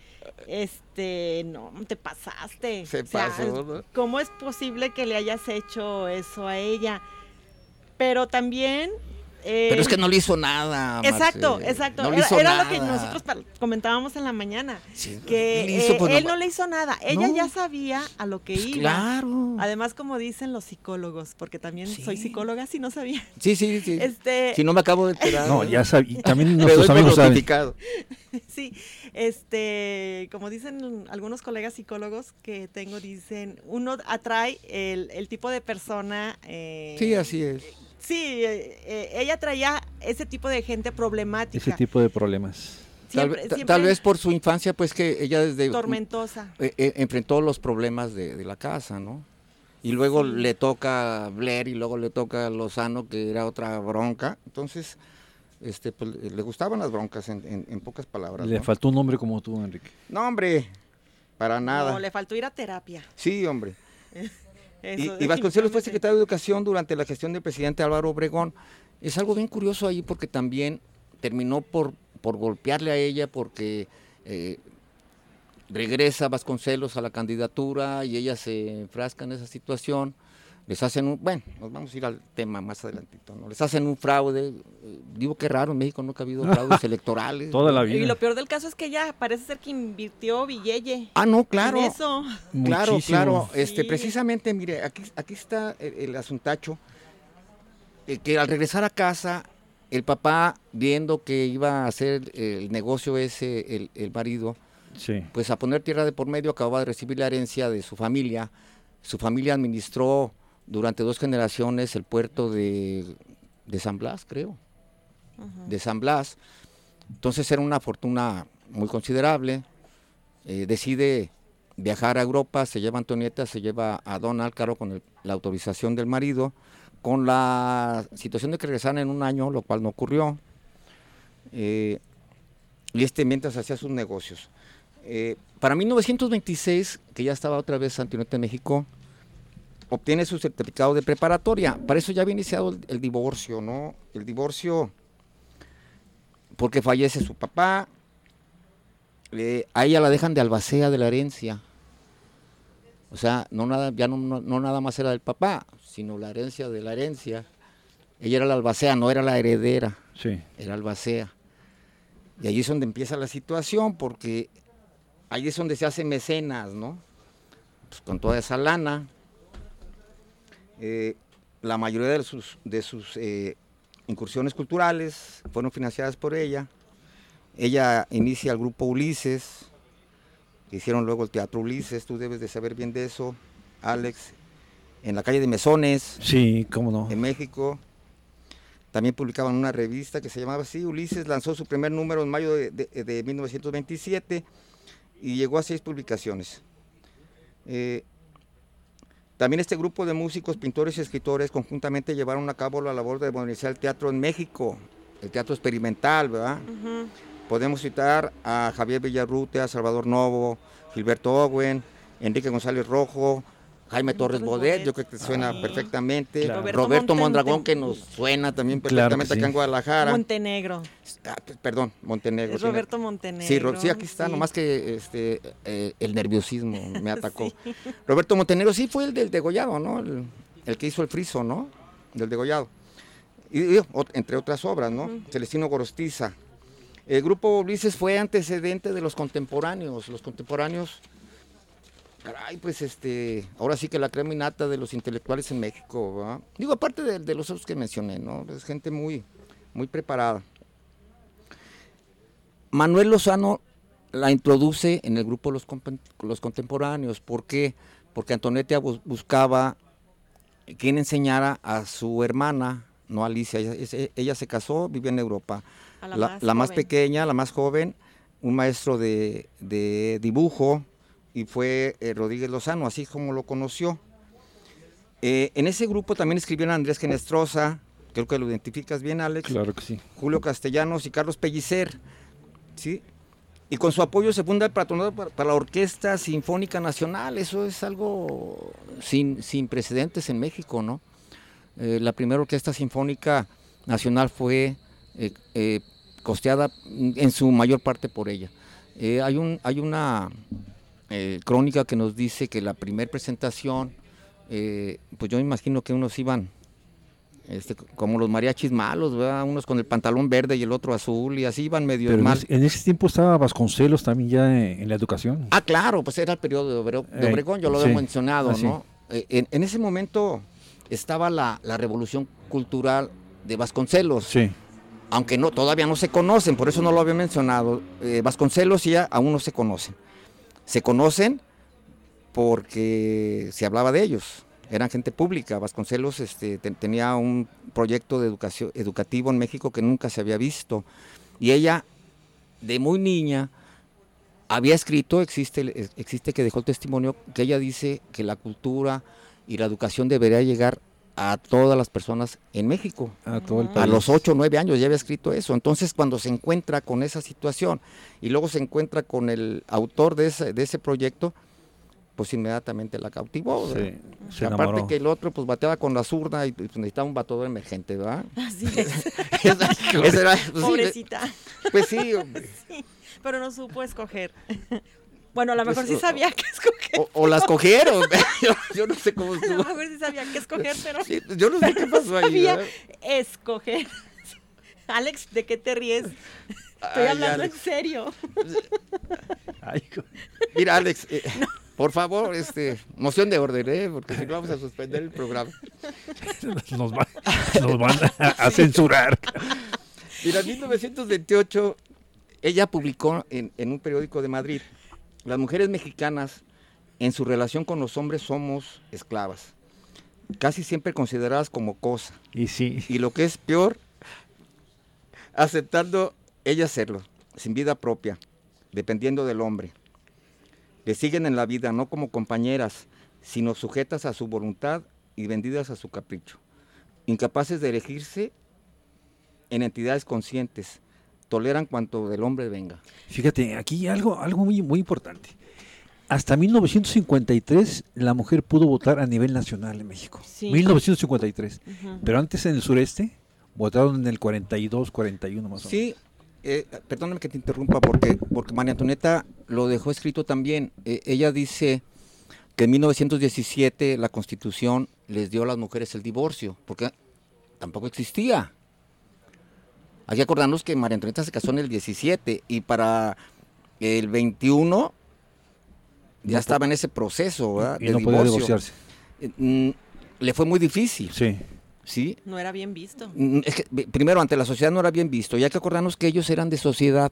este, no, te pasaste. Se O sea, pasó, ¿no? ¿cómo es posible que le hayas hecho eso a ella? Pero también... eh, Pero es que no le hizo nada. Exacto, Marce. exacto. No le era hizo era nada. lo que nosotros pa- comentábamos en la mañana. Sí, Que ¿qué le hizo? eh, Pues él no- no le hizo nada. Ella No. ya sabía a lo que Pues iba. claro. Además, como dicen los psicólogos, porque también Sí. soy psicóloga, si no sabía. Sí, sí, sí. Este, Si no me acabo de enterar. No, ya sabía. También Me nuestros doy por amigos saben. notificado. sí, este, como dicen algunos colegas psicólogos que tengo, dicen, uno atrae el, el tipo de persona. eh, Sí, así es. Sí, eh, eh, ella traía ese tipo de gente problemática. Ese tipo de problemas. Tal, Siempre- ta- siempre tal vez por su infancia, pues que ella desde tormentosa. eh, eh, enfrentó los problemas de, de la casa, ¿no? Y luego Sí. le toca Blair y luego le toca Lozano, que era otra bronca. Entonces, este, pues, le gustaban las broncas, en, en- en pocas palabras. Le ¿no? faltó un hombre como tú, Enrique. No, hombre, para nada. No, le faltó ir a terapia. Sí, hombre. Y, Eso, y Vasconcelos fue definitivamente. secretario de Educación durante la gestión del presidente Álvaro Obregón. Es algo bien curioso ahí porque también terminó por, por golpearle a ella porque eh, regresa Vasconcelos a la candidatura y ella se enfrasca en esa situación. Les hacen un, bueno, nos vamos a ir al tema más adelantito, ¿no? Les hacen un fraude. eh, Digo que raro, en México nunca ha habido fraudes electorales. Toda la Y vida. lo peor del caso es que ella parece ser que invirtió billete. Ah, no, claro. En eso. Claro, Muchísimo. claro. Este, Sí. precisamente, mire, aquí, aquí está el, el asuntacho, eh, que al regresar a casa, el papá, viendo que iba a hacer el negocio ese, el, el marido, Sí. pues a poner tierra de por medio, acababa de recibir la herencia de su familia. Su familia administró durante dos generaciones el puerto de, de San Blas, creo, de San Blas. Entonces era una fortuna muy considerable. Eh, decide viajar a Europa, se lleva a Antonieta, se lleva a Don Álcaro con el- la autorización del marido, con la situación de que regresaran en un año, lo cual no ocurrió. Eh, y este mientras hacía sus negocios. Eh, para mil novecientos veintiséis, que ya estaba otra vez Antonieta en México, obtiene su certificado de preparatoria. Para eso ya había iniciado el, el divorcio, ¿no? El divorcio porque fallece su papá. Eh, a ella la dejan de albacea de la herencia. O sea, no nada, ya no, no, no nada más era del papá, sino la herencia de la herencia. Ella era la albacea, no era la heredera, Sí. era albacea. Y ahí es donde empieza la situación, porque ahí es donde se hace mecenas, ¿no? Pues con toda esa lana. Eh, la mayoría de sus, de sus eh, incursiones culturales fueron financiadas por ella. Ella inicia el grupo Ulises, que hicieron luego el Teatro Ulises, tú debes de saber bien de eso, Alex, en la calle de Mesones, Sí, cómo no. en México. También publicaban una revista que se llamaba así, Ulises lanzó su primer número en mayo de, de- de mil novecientos veintisiete y llegó a seis publicaciones. Eh, también este grupo de músicos, pintores y escritores conjuntamente llevaron a cabo la labor de modernizar el teatro en México, el teatro experimental, ¿verdad? Ujú. Podemos citar a Javier Villarrutia, a Salvador Novo, Gilberto Owen, Enrique González Rojo, Jaime Torres Torres Bodet, Bodet. yo creo que suena Sí. perfectamente. Claro. Roberto, Roberto Mondragón, Monten- que nos suena también Claro que perfectamente sí. acá en Guadalajara. Montenegro. Ah, p- perdón, Montenegro. Es tiene- Roberto Montenegro. Sí, Ro- sí, aquí está, sí. nomás que este, eh, el nerviosismo me atacó. Roberto Montenegro sí fue el del degollado, ¿no? El, el que hizo el friso, ¿no? Del degollado. Y, y, ot- entre otras obras, ¿no? Celestino Gorostiza. El grupo Ulises fue antecedente de los contemporáneos. Los contemporáneos, caray, pues este, ahora sí que la crema innata de los intelectuales en México, ¿verdad? Digo, aparte de, de los otros que mencioné, ¿no? Es gente muy, muy preparada. Manuel Lozano la introduce en el grupo Los, Compen- los Contemporáneos. ¿Por qué? Porque Antonieta bus- buscaba quien enseñara a su hermana, no Alicia, ella, es- ella se casó, vive en Europa. A la La, más la más joven. pequeña, la más joven, un maestro de, de dibujo, y fue eh, Rodríguez Lozano, así como lo conoció. Eh, en ese grupo también escribieron Andrés Genestrosa, creo que lo identificas bien, Alex, Claro que sí. Julio Castellanos y Carlos Pellicer, ¿sí? Y con su apoyo se funda el Patronato para, para la Orquesta Sinfónica Nacional. Eso es algo sin, sin precedentes en México, ¿no? Eh, la primera Orquesta Sinfónica Nacional fue eh, eh, costeada en su mayor parte por ella. Eh, hay, un, hay una eh, crónica que nos dice que la primera presentación, eh, pues yo me imagino que unos iban este, como los mariachis malos, ¿verdad? Unos con el pantalón verde y el otro azul, y así iban medio Pero en mal. ese, en ese tiempo estaba Vasconcelos también ya en, en la educación. Ah, claro, pues era el periodo de, Obre- de Eh, Obregón, yo lo sí. había mencionado, Ah, sí. ¿no? Eh, en, en ese momento estaba la, la revolución cultural de Vasconcelos, Sí. aunque no todavía no se conocen, por eso no lo había mencionado. Eh, Vasconcelos y ella aún no se conocen. Se conocen porque se hablaba de ellos, eran gente pública. Vasconcelos este, te- tenía un proyecto de educación, educativo en México que nunca se había visto, y ella, de muy niña, había escrito, existe, existe que dejó el testimonio, que ella dice que la cultura y la educación debería llegar a todas las personas en México. A todo el A país. A los ocho o nueve años ya había escrito eso. Entonces, cuando se encuentra con esa situación y luego se encuentra con el autor de ese, de ese proyecto, pues inmediatamente la cautivó. ¿verdad? Sí, se Aparte enamoró. que el otro pues bateaba con la zurda y pues, necesitaba un batador emergente, ¿verdad? Así es. Esa- esa era, pues, sí, Pobrecita. pues sí, hombre. Pero no supo escoger. Bueno, a lo Pues, mejor sí o- sabía qué escoger. o, o las cogieron. yo, yo no sé cómo A lo estuvo. mejor sí sabía qué escoger, pero Sí, yo no sé qué pasó ahí. sabía ¿verdad? escoger. Alex, ¿de qué te ríes? Estoy Ay, hablando Alex. en serio. Ay, co- Mira, Alex, eh, por favor, este, moción de orden, ¿eh? Porque si no vamos a suspender el programa. nos, va- nos van a, a censurar. Mira, en mil novecientos veintiocho, ella publicó en, en un periódico de Madrid: las mujeres mexicanas, en su relación con los hombres, somos esclavas, casi siempre consideradas como cosa, Y sí, y lo que es peor, aceptando ellas serlo, sin vida propia, dependiendo del hombre. Le siguen en la vida, no como compañeras, sino sujetas a su voluntad y vendidas a su capricho, incapaces de elegirse en entidades conscientes, toleran cuanto del hombre venga. fíjate, aquí algo, algo muy, muy importante. Hasta mil novecientos cincuenta y tres la mujer pudo votar a nivel nacional en México. Sí. mil novecientos cincuenta y tres. Ujú. Pero antes en el sureste votaron en el cuarenta y dos, cuarenta y uno más o menos. Sí, eh, perdóname que te interrumpa porque, porque María Antonieta lo dejó escrito también. Eh, ella dice que en mil novecientos diecisiete la Constitución les dio a las mujeres el divorcio, porque tampoco existía. Hay que acordarnos que María Antonieta se casó en el diecisiete y para el veintiuno ya No estaba en ese proceso, ¿verdad? Y de no podía divorcio. divorciarse. Eh, mm, le fue muy difícil, Sí. ¿sí? No era bien visto. Mm, Es que, ve- primero, ante la sociedad no era bien visto, y hay que acordarnos que ellos eran de sociedad.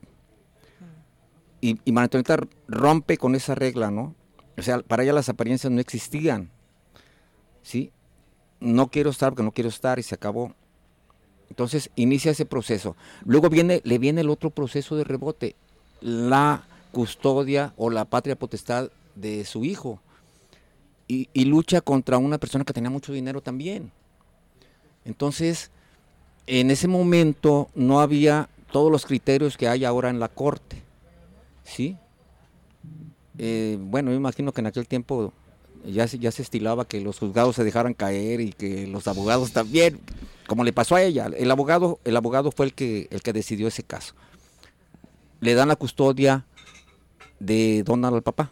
Y, y María Antonieta r- rompe con esa regla, ¿no? O sea, para ella las apariencias no existían. ¿Sí? No quiero estar porque no quiero estar y se acabó. Entonces inicia ese proceso. Luego viene, le viene el otro proceso de rebote, la custodia o la patria potestad de su hijo. Y, y lucha contra una persona que tenía mucho dinero también. Entonces, en ese momento no había todos los criterios que hay ahora en la corte, ¿sí? Eh, bueno, yo imagino que en aquel tiempo ya se, ya se estilaba que los juzgados se dejaran caer y que los abogados también, como le pasó a ella. El abogado, el abogado fue el que, el que decidió ese caso. Le dan la custodia de Donald al papá.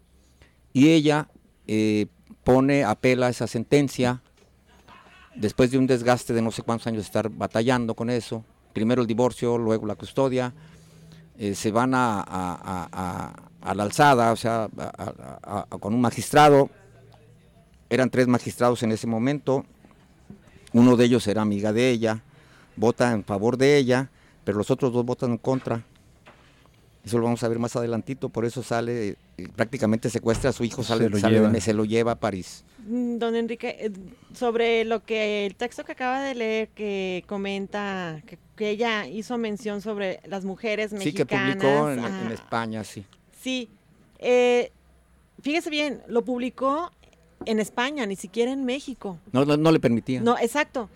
Y ella eh, pone, apela a esa sentencia, después de un desgaste de no sé cuántos años de estar batallando con eso. Primero el divorcio, luego la custodia. Eh, se van a, a, a, a, a la alzada, o sea, a, a, a, con un magistrado. Eran tres magistrados en ese momento. Uno de ellos era amiga de ella, vota en favor de ella, pero los otros dos votan en contra. Eso lo vamos a ver más adelantito, por eso sale, eh, prácticamente secuestra a su hijo, sale, Se lo sale lleva. de- se lo lleva a París. Mm, Don Enrique, eh, sobre lo que el texto que acaba de leer que comenta que, que ella hizo mención sobre las mujeres Sí, que mexicanas. publicó en, ah, en España, sí. Sí, eh, fíjese bien, lo publicó en España, ni siquiera en México. No, no, no le permitía. No, exacto.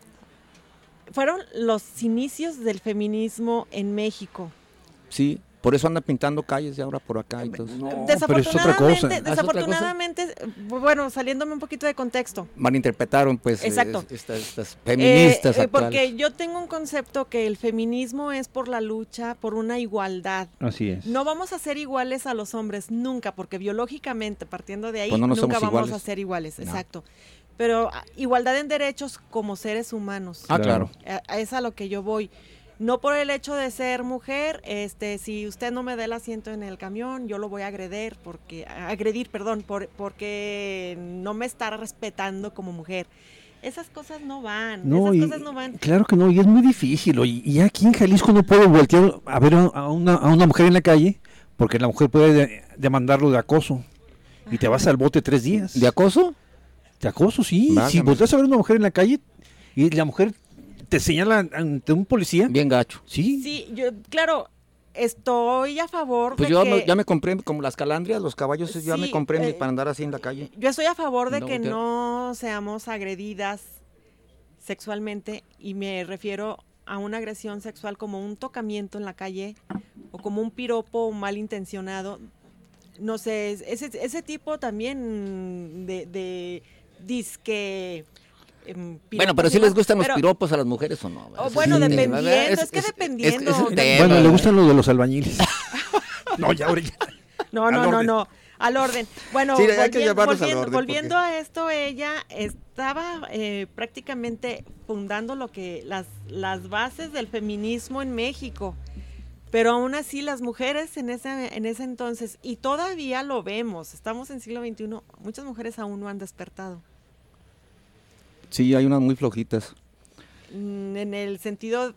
Fueron los inicios del feminismo en México. Sí, por eso anda pintando calles de ahora por acá y todo. No, pero es otra cosa. Desafortunadamente, Ah, ¿es otra cosa? desafortunadamente, bueno, saliéndome un poquito de contexto. Malinterpretaron, pues, eh, Exacto. estas, estas feministas Eh, eh, actuales. porque yo tengo un concepto que el feminismo es por la lucha por una igualdad. Así es. No vamos a ser iguales a los hombres nunca, porque biológicamente, partiendo de ahí, Pues no, no nunca somos vamos iguales. a ser iguales, No. exacto. Pero ah, igualdad en derechos como seres humanos. Ah, claro. Claro. A, a es a lo que yo voy. No por el hecho de ser mujer, este, si usted no me da el asiento en el camión, yo lo voy a agredir, porque, agredir, perdón, por, porque no me está respetando como mujer. Esas cosas no van, No, esas y- cosas no van. Claro que no, y es muy difícil. oye, Y aquí en Jalisco no puedo voltear a ver a a una, a una mujer en la calle, porque la mujer puede de- demandarlo de acoso. Y te vas al bote tres días. ¿De acoso? De acoso, sí. Si Válgame. volteas a ver a una mujer en la calle y la mujer te señala ante un policía, Bien gacho. sí. Sí, yo, claro, estoy a favor Pues de yo que... me- ya me compré como las calandrias, los caballos, ya me Sí, compré mi- eh, para andar así en la calle. Yo estoy a favor de No, que ya- no seamos agredidas sexualmente y me refiero a una agresión sexual como un tocamiento en la calle o como un piropo malintencionado. No sé, es- ese, ese tipo también de, de disque... em, Bueno, piropos pero y si les más, gustan los pero- piropos a las mujeres o no. Oh, Ese bueno, es un dependiendo, tema, ¿verdad? es que dependiendo. es un De- tema, Bueno, le ¿verdad? gustan los de los albañiles. no, ya ahora ya. No, Al no, no, orden. no. Al orden. Bueno, Sí, hay que volviendo, llevarlos al volviendo- orden, volviendo porque- a esto, ella estaba eh, prácticamente fundando lo que las, las bases del feminismo en México. Pero aún así las mujeres en ese, en ese entonces, y todavía lo vemos, estamos en siglo veintiuno, muchas mujeres aún no han despertado. Sí, hay unas muy flojitas. Mm, En el sentido,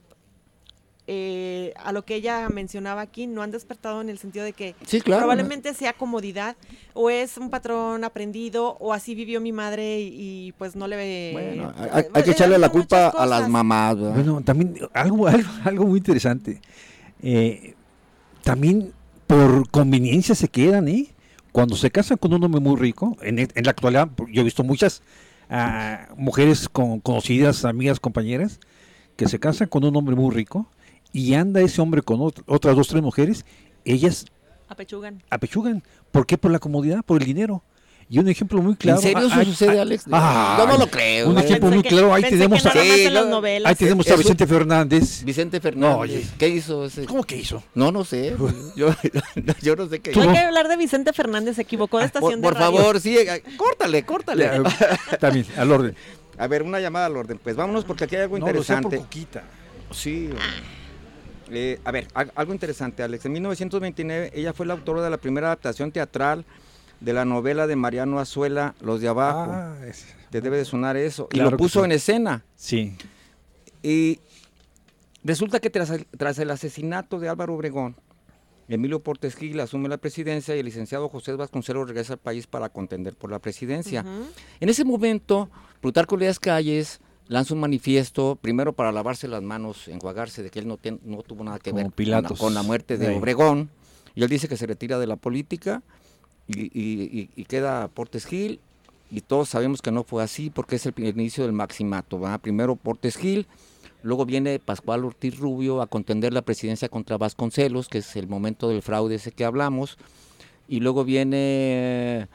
eh, a lo que ella mencionaba aquí, no han despertado en el sentido de que Sí, claro. probablemente sea comodidad o es un patrón aprendido o así vivió mi madre y, y, pues no le ve. Bueno, hay, eh, hay- hay que eh, echarle la muchas culpa a las cosas. mamás, ¿verdad? Bueno, también algo, algo, algo muy interesante. Eh, también por conveniencia se quedan, ¿eh? Cuando se casan con un hombre muy rico, en, e- en la actualidad, yo he visto muchas ah, mujeres con, conocidas, amigas, compañeras, que se casan con un hombre muy rico y anda ese hombre con ot- otras dos, tres mujeres, ellas Apechugan. apechugan. ¿Por qué? Por la comodidad, por el dinero. Y un ejemplo muy claro. ¿En serio ah, eso ah, sucede, ah, Alex? ah, Yo no lo creo. Un ¿eh? ejemplo Pensé muy que- claro, ahí pensé tenemos que a, nada más Sí, en las no, novelas. ahí tenemos a Eso- Vicente Fernández. Vicente Fernández. oye. ¿Qué hizo ese? ¿Cómo que hizo? No, no sé. Yo, yo no sé qué No hizo. hay que hablar de Vicente Fernández, se equivocó de Por, estación por de radio. favor, sí, eh, córtale, córtale. También, al orden. A ver, una llamada al orden. Pues vámonos porque aquí hay algo No, lo sea por interesante. poquita. Sí. Eh, a ver, al- algo interesante, Alex. En mil novecientos veintinueve ella fue la autora de la primera adaptación teatral de la novela de Mariano Azuela, Los de Abajo. Ah, es- Te debe de sonar eso. y Claro lo que puso sí. en escena. sí. Y resulta que tras el, tras el asesinato de Álvaro Obregón, Emilio Portes Gil asume la presidencia y el licenciado José Vasconcelos regresa al país para contender por la presidencia. Ujú. En ese momento, Plutarco Elías Calles lanza un manifiesto, primero para lavarse las manos, enjuagarse de que él no, ten- no tuvo nada que Como ver con la, Pilatos. con la muerte de Sí. Obregón, y él dice que se retira de la política y, y- y- y queda Portes Gil, y todos sabemos que no fue así porque es el pri- inicio del maximato, ¿va? Primero Portes Gil, luego viene Pascual Ortiz Rubio a contender la presidencia contra Vasconcelos, que es el momento del fraude ese que hablamos, y luego viene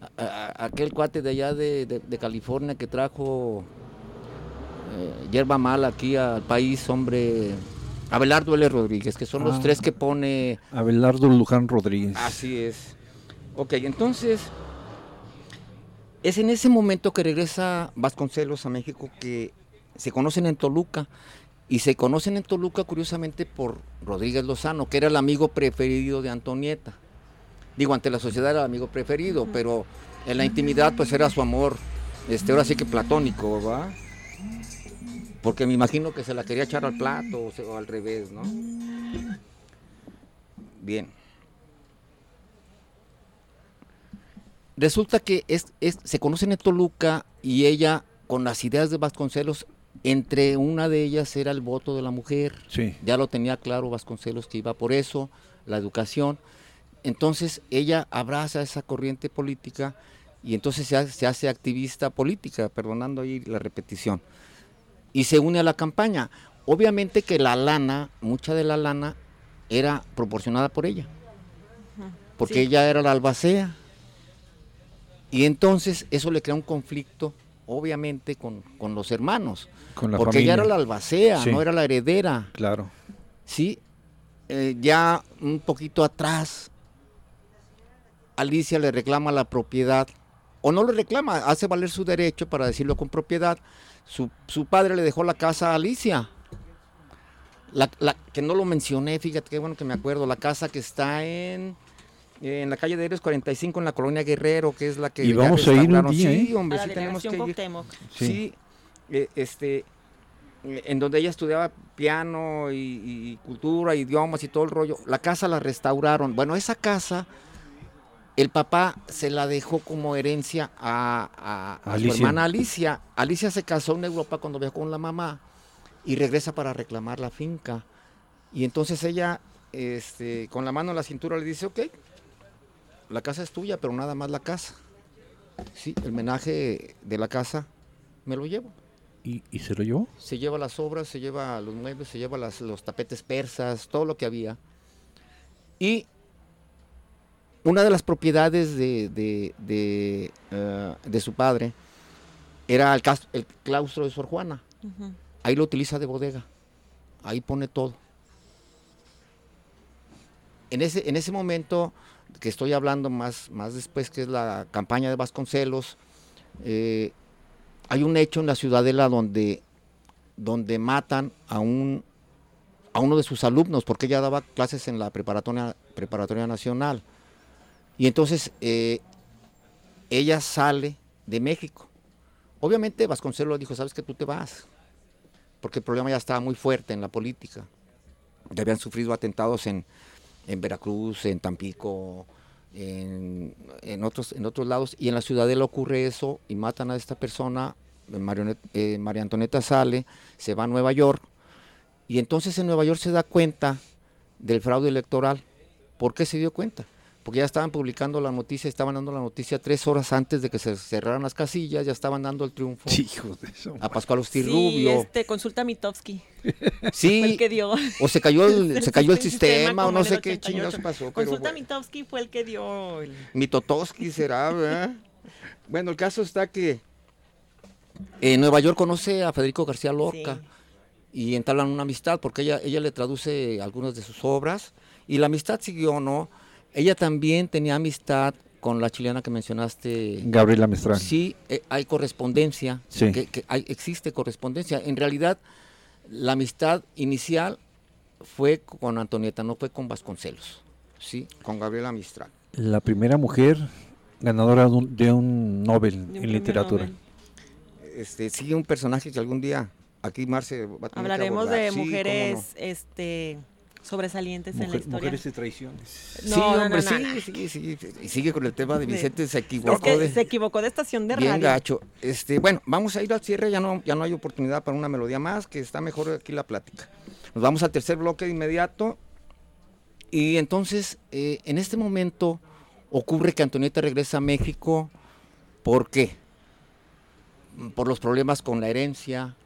a, a, aquel cuate de allá de, de, de California que trajo eh, hierba mala aquí al país, hombre, Abelardo L. Rodríguez, que son ah, los tres que pone... Abelardo Luján Rodríguez. Así es. Ok, entonces, es en ese momento que regresa Vasconcelos a México, que se conocen en Toluca, y se conocen en Toluca curiosamente por Rodríguez Lozano, que era el amigo preferido de Antonieta. Digo, ante la sociedad era el amigo preferido, uh-huh. pero en la intimidad pues era su amor, este, ahora sí que platónico, ¿verdad? Porque me imagino que se la quería echar al plato o, se, o al revés, ¿no? Bien. Resulta que es, es, se conocen en Toluca y ella, con las ideas de Vasconcelos, entre una de ellas era el voto de la mujer. Sí. Ya lo tenía claro Vasconcelos que iba por eso, la educación. Entonces ella abraza esa corriente política y entonces se hace, se hace activista política, perdonando ahí la repetición, y se une a la campaña. Obviamente que la lana, mucha de la lana, era proporcionada por ella, porque sí. ella era la albacea, y entonces eso le crea un conflicto, obviamente, con, con los hermanos, con la porque familia. ella era la albacea, sí. no era la heredera. Claro. Sí, eh, ya un poquito atrás, Alicia le reclama la propiedad, o no le reclama, hace valer su derecho para decirlo con propiedad. Su, su padre le dejó la casa a Alicia, la, la, que no lo mencioné, fíjate qué bueno que me acuerdo, la casa que está en, en la calle de Héroes cuarenta y cinco en la colonia Guerrero, que es la que... Y vamos a ir un día, sí, ¿eh? hombre, a la sí tenemos que ir. Sí, sí eh, este, en donde ella estudiaba piano y, y cultura, idiomas y todo el rollo. La casa la restauraron. Bueno, esa casa... El papá se la dejó como herencia a, a, a su hermana Alicia. Alicia se casó en Europa cuando viajó con la mamá y regresa para reclamar la finca. Y entonces ella, este, con la mano en la cintura, le dice, ok, la casa es tuya, pero nada más la casa. Sí, el menaje de la casa me lo llevo. ¿Y, y se lo llevó? Se lleva las obras, se lleva los muebles, se lleva las, los tapetes persas, todo lo que había. Y una de las propiedades de, de, de, uh, de su padre era el, el claustro de Sor Juana. Uh-huh. Ahí lo utiliza de bodega. Ahí pone todo. En ese, en ese momento que estoy hablando más, más después, que es la campaña de Vasconcelos, eh, hay un hecho en la Ciudadela donde, donde matan a, un, a uno de sus alumnos, porque ella daba clases en la preparatoria, preparatoria nacional. Y entonces eh, ella sale de México. Obviamente Vasconcelos dijo, sabes que tú te vas, porque el problema ya estaba muy fuerte en la política. Ya habían sufrido atentados en, en Veracruz, en Tampico, en, en, otros, en otros lados, y en la Ciudadela ocurre eso, y matan a esta persona. Marionet, eh, María Antonieta sale, se va a Nueva York, y entonces en Nueva York se da cuenta del fraude electoral. ¿Por qué se dio cuenta? Porque ya estaban publicando la noticia, estaban dando la noticia tres horas antes de que se cerraran las casillas, ya estaban dando el triunfo Hijo de eso, a Pascual Hostil sí, Rubio. Este, consulta Mitofsky. Sí, fue el que dio. O se cayó el, se cayó el sistema, sistema o no sé qué chingados pasó. Consulta pero, Mitofsky fue el que dio. El... Mitotowski será, ¿verdad? Bueno, el caso está que en Nueva York conoce a Federico García Lorca sí. y entablan una amistad, porque ella, ella le traduce algunas de sus obras, y la amistad siguió, ¿no? Ella también tenía amistad con la chilena que mencionaste. Gabriela Mistral. Sí, eh, hay correspondencia, sí. que, que hay, existe correspondencia. En realidad, la amistad inicial fue con Antonieta, no fue con Vasconcelos, sí, con Gabriela Mistral. La primera mujer ganadora de un, de un Nobel de un en literatura. Nobel. Este, sí, un personaje que algún día aquí Marce va a tener Hablaremos que de sí, mujeres, no. este... sobresalientes Mujer, en la historia. Mujeres y traiciones. No, sí, no, hombre, no, sí, no. sí, sí, sí, y sigue con el tema de Vicente, se equivocó. Es que de, se equivocó de estación de bien radio. gacho. Este, bueno, vamos a ir al cierre, ya no, ya no hay oportunidad para una melodía más, que está mejor aquí la plática. Nos vamos al tercer bloque de inmediato, y entonces, eh, en este momento, ocurre que Antonieta regresa a México. ¿Por qué? Por los problemas con la herencia,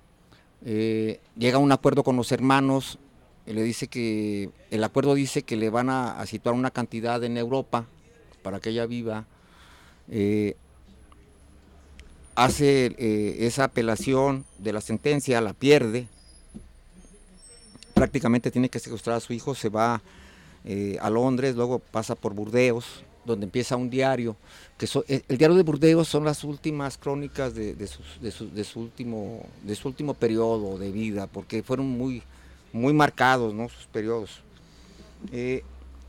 eh, llega a un acuerdo con los hermanos. Le dice que, el acuerdo dice que le van a, a situar una cantidad en Europa para que ella viva, eh, hace eh, esa apelación de la sentencia, la pierde, prácticamente tiene que secuestrar a su hijo, se va eh, a Londres, luego pasa por Burdeos, donde empieza un diario, que so, el, el diario de Burdeos son las últimas crónicas de, de, sus, de, su, de, su último, de su último periodo de vida, porque fueron muy, muy marcados, ¿no?, sus periodos. Eh,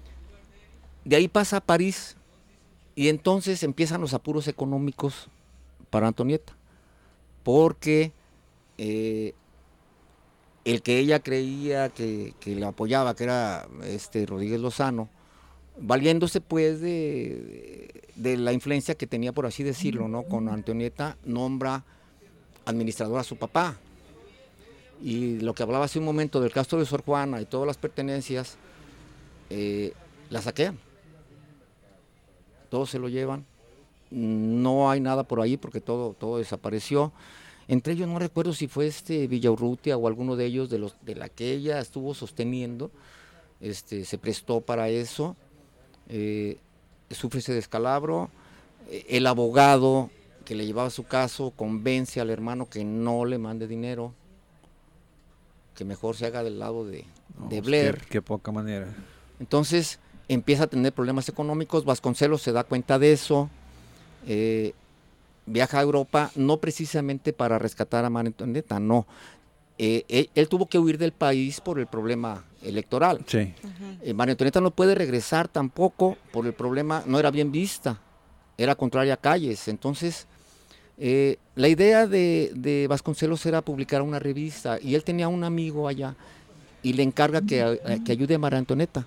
de ahí pasa a París, y entonces empiezan los apuros económicos para Antonieta, porque eh, el que ella creía que, que le apoyaba, que era este Rodríguez Lozano, valiéndose pues de, de, de la influencia que tenía, por así decirlo, ¿no?, con Antonieta, nombra administrador a su papá. Y lo que hablaba hace un momento del Castro de Sor Juana y todas las pertenencias, eh, la saquean. Todos se lo llevan. No hay nada por ahí porque todo, todo desapareció. Entre ellos no recuerdo si fue este Villaurrutia o alguno de ellos de los de la que ella estuvo sosteniendo, este, se prestó para eso. Eh, sufre ese descalabro. Eh, el abogado que le llevaba su caso convence al hermano que no le mande dinero, que mejor se haga del lado de, No, de pues Blair. Qué, qué poca manera. Entonces empieza a tener problemas económicos. Vasconcelos se da cuenta de eso. Eh, viaja a Europa, no precisamente para rescatar a María Antonieta, no. Eh, él, él tuvo que huir del país por el problema electoral. Sí. Ujú. Eh, María Antonieta no puede regresar tampoco por el problema, no era bien vista, era contraria a Calles. Entonces, eh, la idea de, de Vasconcelos era publicar una revista, y él tenía un amigo allá y le encarga que, eh, que ayude a María Antonieta.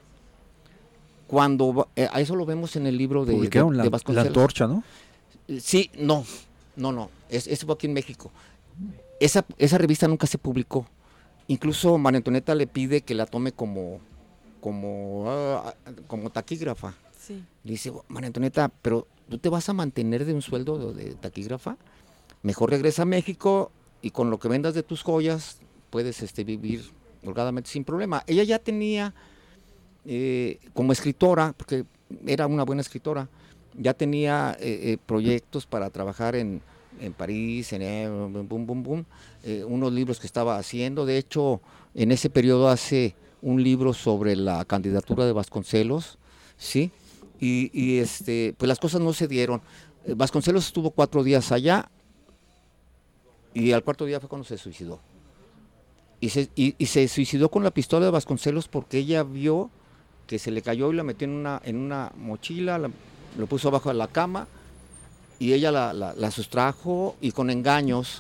Cuando, eh, a eso lo vemos en el libro de, de, Publicaron de la, la Vasconcelos. antorcha, ¿no? Sí, no, no, no, es, eso fue aquí en México. Esa, esa revista nunca se publicó. Incluso María Antonieta le pide que la tome como, como, ah, como taquígrafa. Sí. Le dice, María Antonieta, pero ¿tú te vas a mantener de un sueldo de, de taquígrafa? Mejor regresa a México y con lo que vendas de tus joyas puedes este, vivir holgadamente sin problema. Ella ya tenía, eh, como escritora, porque era una buena escritora, ya tenía eh, eh, proyectos para trabajar en, en París, en eh, boom, boom, boom, eh, unos libros que estaba haciendo. De hecho, en ese periodo hace un libro sobre la candidatura de Vasconcelos, ¿sí? Y, y este, pues las cosas no se dieron. Eh, Vasconcelos estuvo cuatro días allá y al cuarto día fue cuando se suicidó. Y se, y, y se suicidó con la pistola de Vasconcelos porque ella vio que se le cayó y la metió en una, en una mochila, la, lo puso abajo de la cama y ella la, la, la sustrajo, y con engaños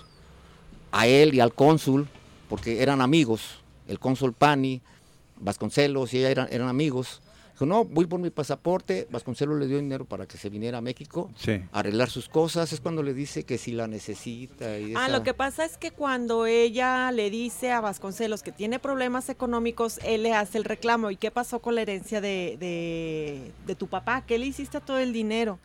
a él y al cónsul, porque eran amigos, el cónsul Pani, Vasconcelos y ella eran, eran amigos. Dijo, no, voy por mi pasaporte. Vasconcelos le dio dinero para que se viniera a México, Sí. a arreglar sus cosas. Es cuando le dice que si la necesita. Y Ah, esa- lo que pasa es que cuando ella le dice a Vasconcelos que tiene problemas económicos, él le hace el reclamo. ¿Y qué pasó con la herencia de, de, de tu papá? ¿Qué le hiciste a todo el dinero?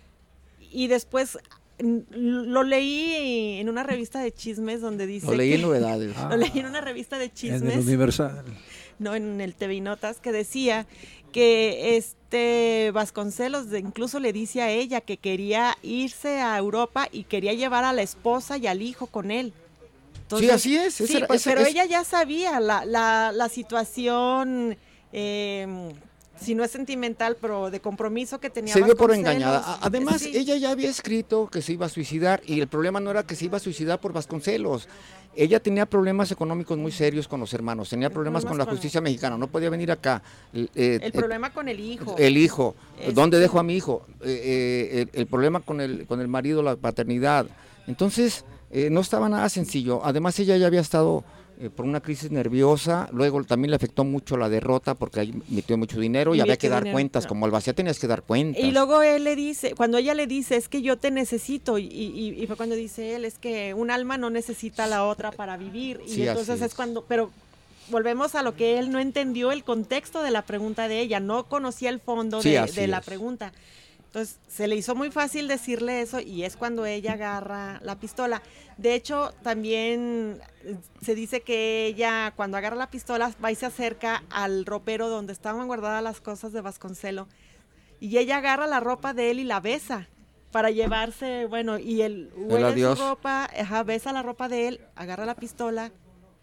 Y después mm, lo leí en una revista de chismes donde dice Lo leí en que- novedades. Ah. Lo leí en una revista de En el chismes, Universal. no en el T V Notas, que decía que este Vasconcelos de- incluso le dice a ella que quería irse a Europa y quería llevar a la esposa y al hijo con él. Sí, así es, esa Sí, era- pues, esa- pero es- ella ya sabía la, la, la situación, eh, si no es sentimental, pero de compromiso que tenía Se dio por Vasconcelos. engañada. A- Además, Sí. ella ya había escrito que se iba a suicidar, y el problema no era que se iba a suicidar por Vasconcelos. Ella tenía problemas económicos muy serios con los hermanos, tenía problemas con la Problemas con- justicia mexicana, no podía venir acá. Eh, eh, El problema con el hijo. El hijo, Este- ¿dónde dejo a mi hijo? Eh, eh, el, el problema con el, con el marido, la paternidad. Entonces, eh, no estaba nada sencillo. Además, ella ya había estado eh, por una crisis nerviosa, luego también le afectó mucho la derrota porque ahí metió mucho dinero y había Metió que dar dinero, cuentas, claro. como albacea tenías que dar cuentas. Y luego él le dice, cuando ella le dice, es que yo te necesito, y, y- y fue cuando dice él, es que un alma no necesita a la otra para vivir. Y Sí, entonces así es es. cuando, pero volvemos a lo que él no entendió el contexto de la pregunta de ella, no conocía el fondo Sí, de, así de la es. pregunta. Entonces se le hizo muy fácil decirle eso y es cuando ella agarra la pistola. De hecho, también eh, se dice que ella cuando agarra la pistola va y se acerca al ropero donde estaban guardadas las cosas de Vasconcelos y ella agarra la ropa de él y la besa. para llevarse, bueno, y él huele adiós. su ropa, ajá, besa la ropa de él, agarra la pistola,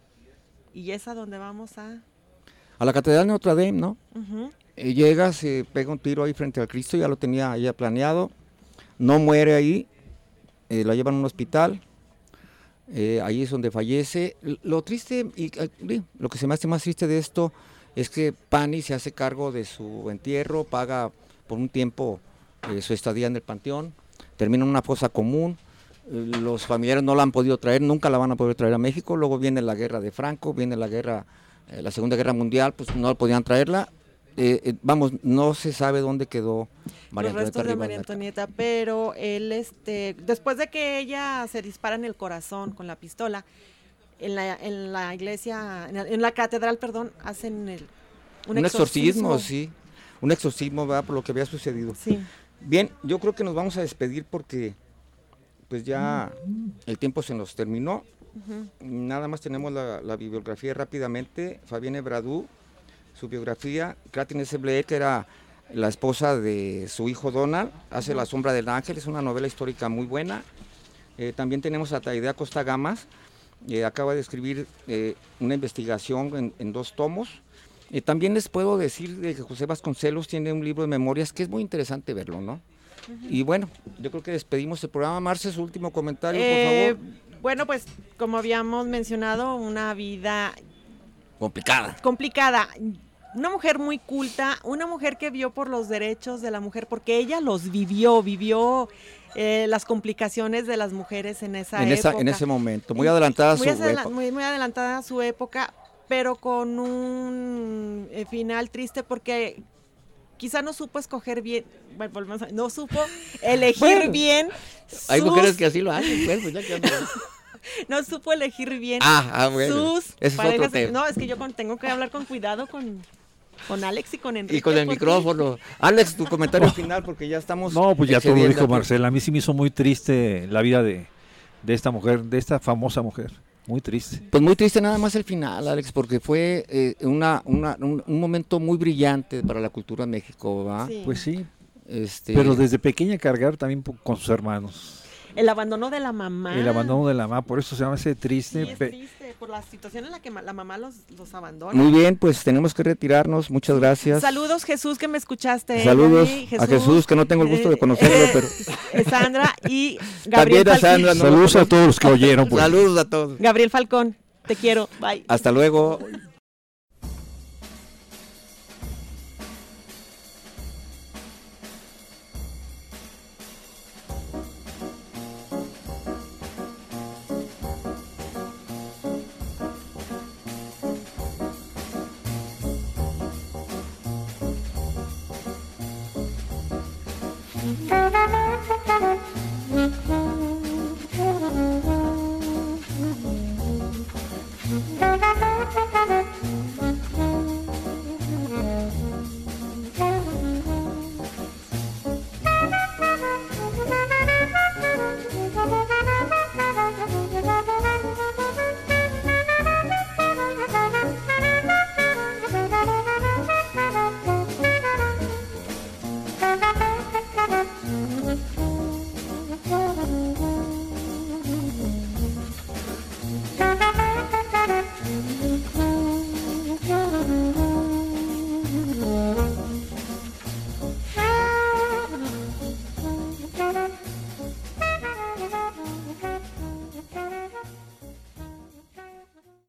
y es a donde vamos a... A la Catedral de Notre Dame, ¿no? Ujú. Eh, llega, se pega un tiro ahí frente al Cristo, ya lo tenía ella planeado, no muere ahí, eh, la llevan a un hospital, eh, ahí es donde fallece. L- Lo triste, y eh, lo que se me hace más triste de esto, es que Pani se hace cargo de su entierro, paga por un tiempo eh, su estadía en el panteón, termina en una fosa común, eh, los familiares no la han podido traer, nunca la van a poder traer a México, luego viene la guerra de Franco, viene la guerra, eh, la Segunda Guerra Mundial, pues no podían traerla. Eh, eh, vamos, no se sabe dónde quedó María Los restos Antonieta de Rivas María Mercado. Antonieta, pero él, este, después de que ella se dispara en el corazón con la pistola, en la, en la iglesia, en la, en la catedral, perdón, hacen el, un, Un exorcismo, sí, un exorcismo, ¿verdad? Por lo que había sucedido. Sí. Bien, yo creo que nos vamos a despedir porque pues ya el tiempo se nos terminó. Ujú. Nada más tenemos la, la bibliografía rápidamente. Fabienne Bradou, su biografía. Katrin S. Blair, que era la esposa de su hijo Donald, hace La sombra del ángel, es una novela histórica muy buena. Eh, también tenemos a Taidea Costa Gamas, eh, acaba de escribir eh, una investigación en, en dos tomos. Eh, también les puedo decir de que José Vasconcelos tiene un libro de memorias que es muy interesante verlo, ¿no? Y bueno, yo creo que despedimos el programa. Marce, su último comentario, Eh, por favor. Bueno, pues como habíamos mencionado, una vida Complicada. complicada. Una mujer muy culta, una mujer que vio por los derechos de la mujer, porque ella los vivió, vivió eh, las complicaciones de las mujeres en esa En, esa, época. en ese momento, muy adelantada a muy, su adela- época. muy, muy adelantada a su época, pero con un eh, final triste porque quizá no supo escoger bien, bueno, volvemos a- no supo elegir Bueno, bien. Hay sus- mujeres que así lo hacen, pues, pues ya que andan. no supo elegir bien Ah, ah, bueno. sus Ese es otro parejas. tema. No, es que yo con- tengo que hablar con cuidado con, con Alex y con Enrique. Y con el porque- micrófono. Alex, tu comentario final, porque ya estamos. No, pues ya todo lo excediendo dijo aquí. Marcela. A mí sí me hizo muy triste la vida de, de esta mujer, de esta famosa mujer. Muy triste. Pues muy triste nada más el final, Alex, porque fue eh, una, una- un, un momento muy brillante para la cultura en México, ¿va? Sí. Pues sí, Este, pero desde pequeña cargar también po- con sus hermanos. El abandono de la mamá. El abandono de la mamá, por eso se llama ese Sí, triste. es pe- triste, por la situación en la que ma- la mamá los, los abandona. Muy bien, pues tenemos que retirarnos. Muchas gracias. Saludos, Jesús, que me escuchaste. Saludos Gaby, a Jesús, que no tengo el gusto de conocerlo, eh, pero eh, Sandra y Gabriel también a Falcón. Sandra. no Saludos lo a todos los que oyeron. Pues. Saludos a todos. Gabriel Falcón, te quiero. Bye. Hasta luego.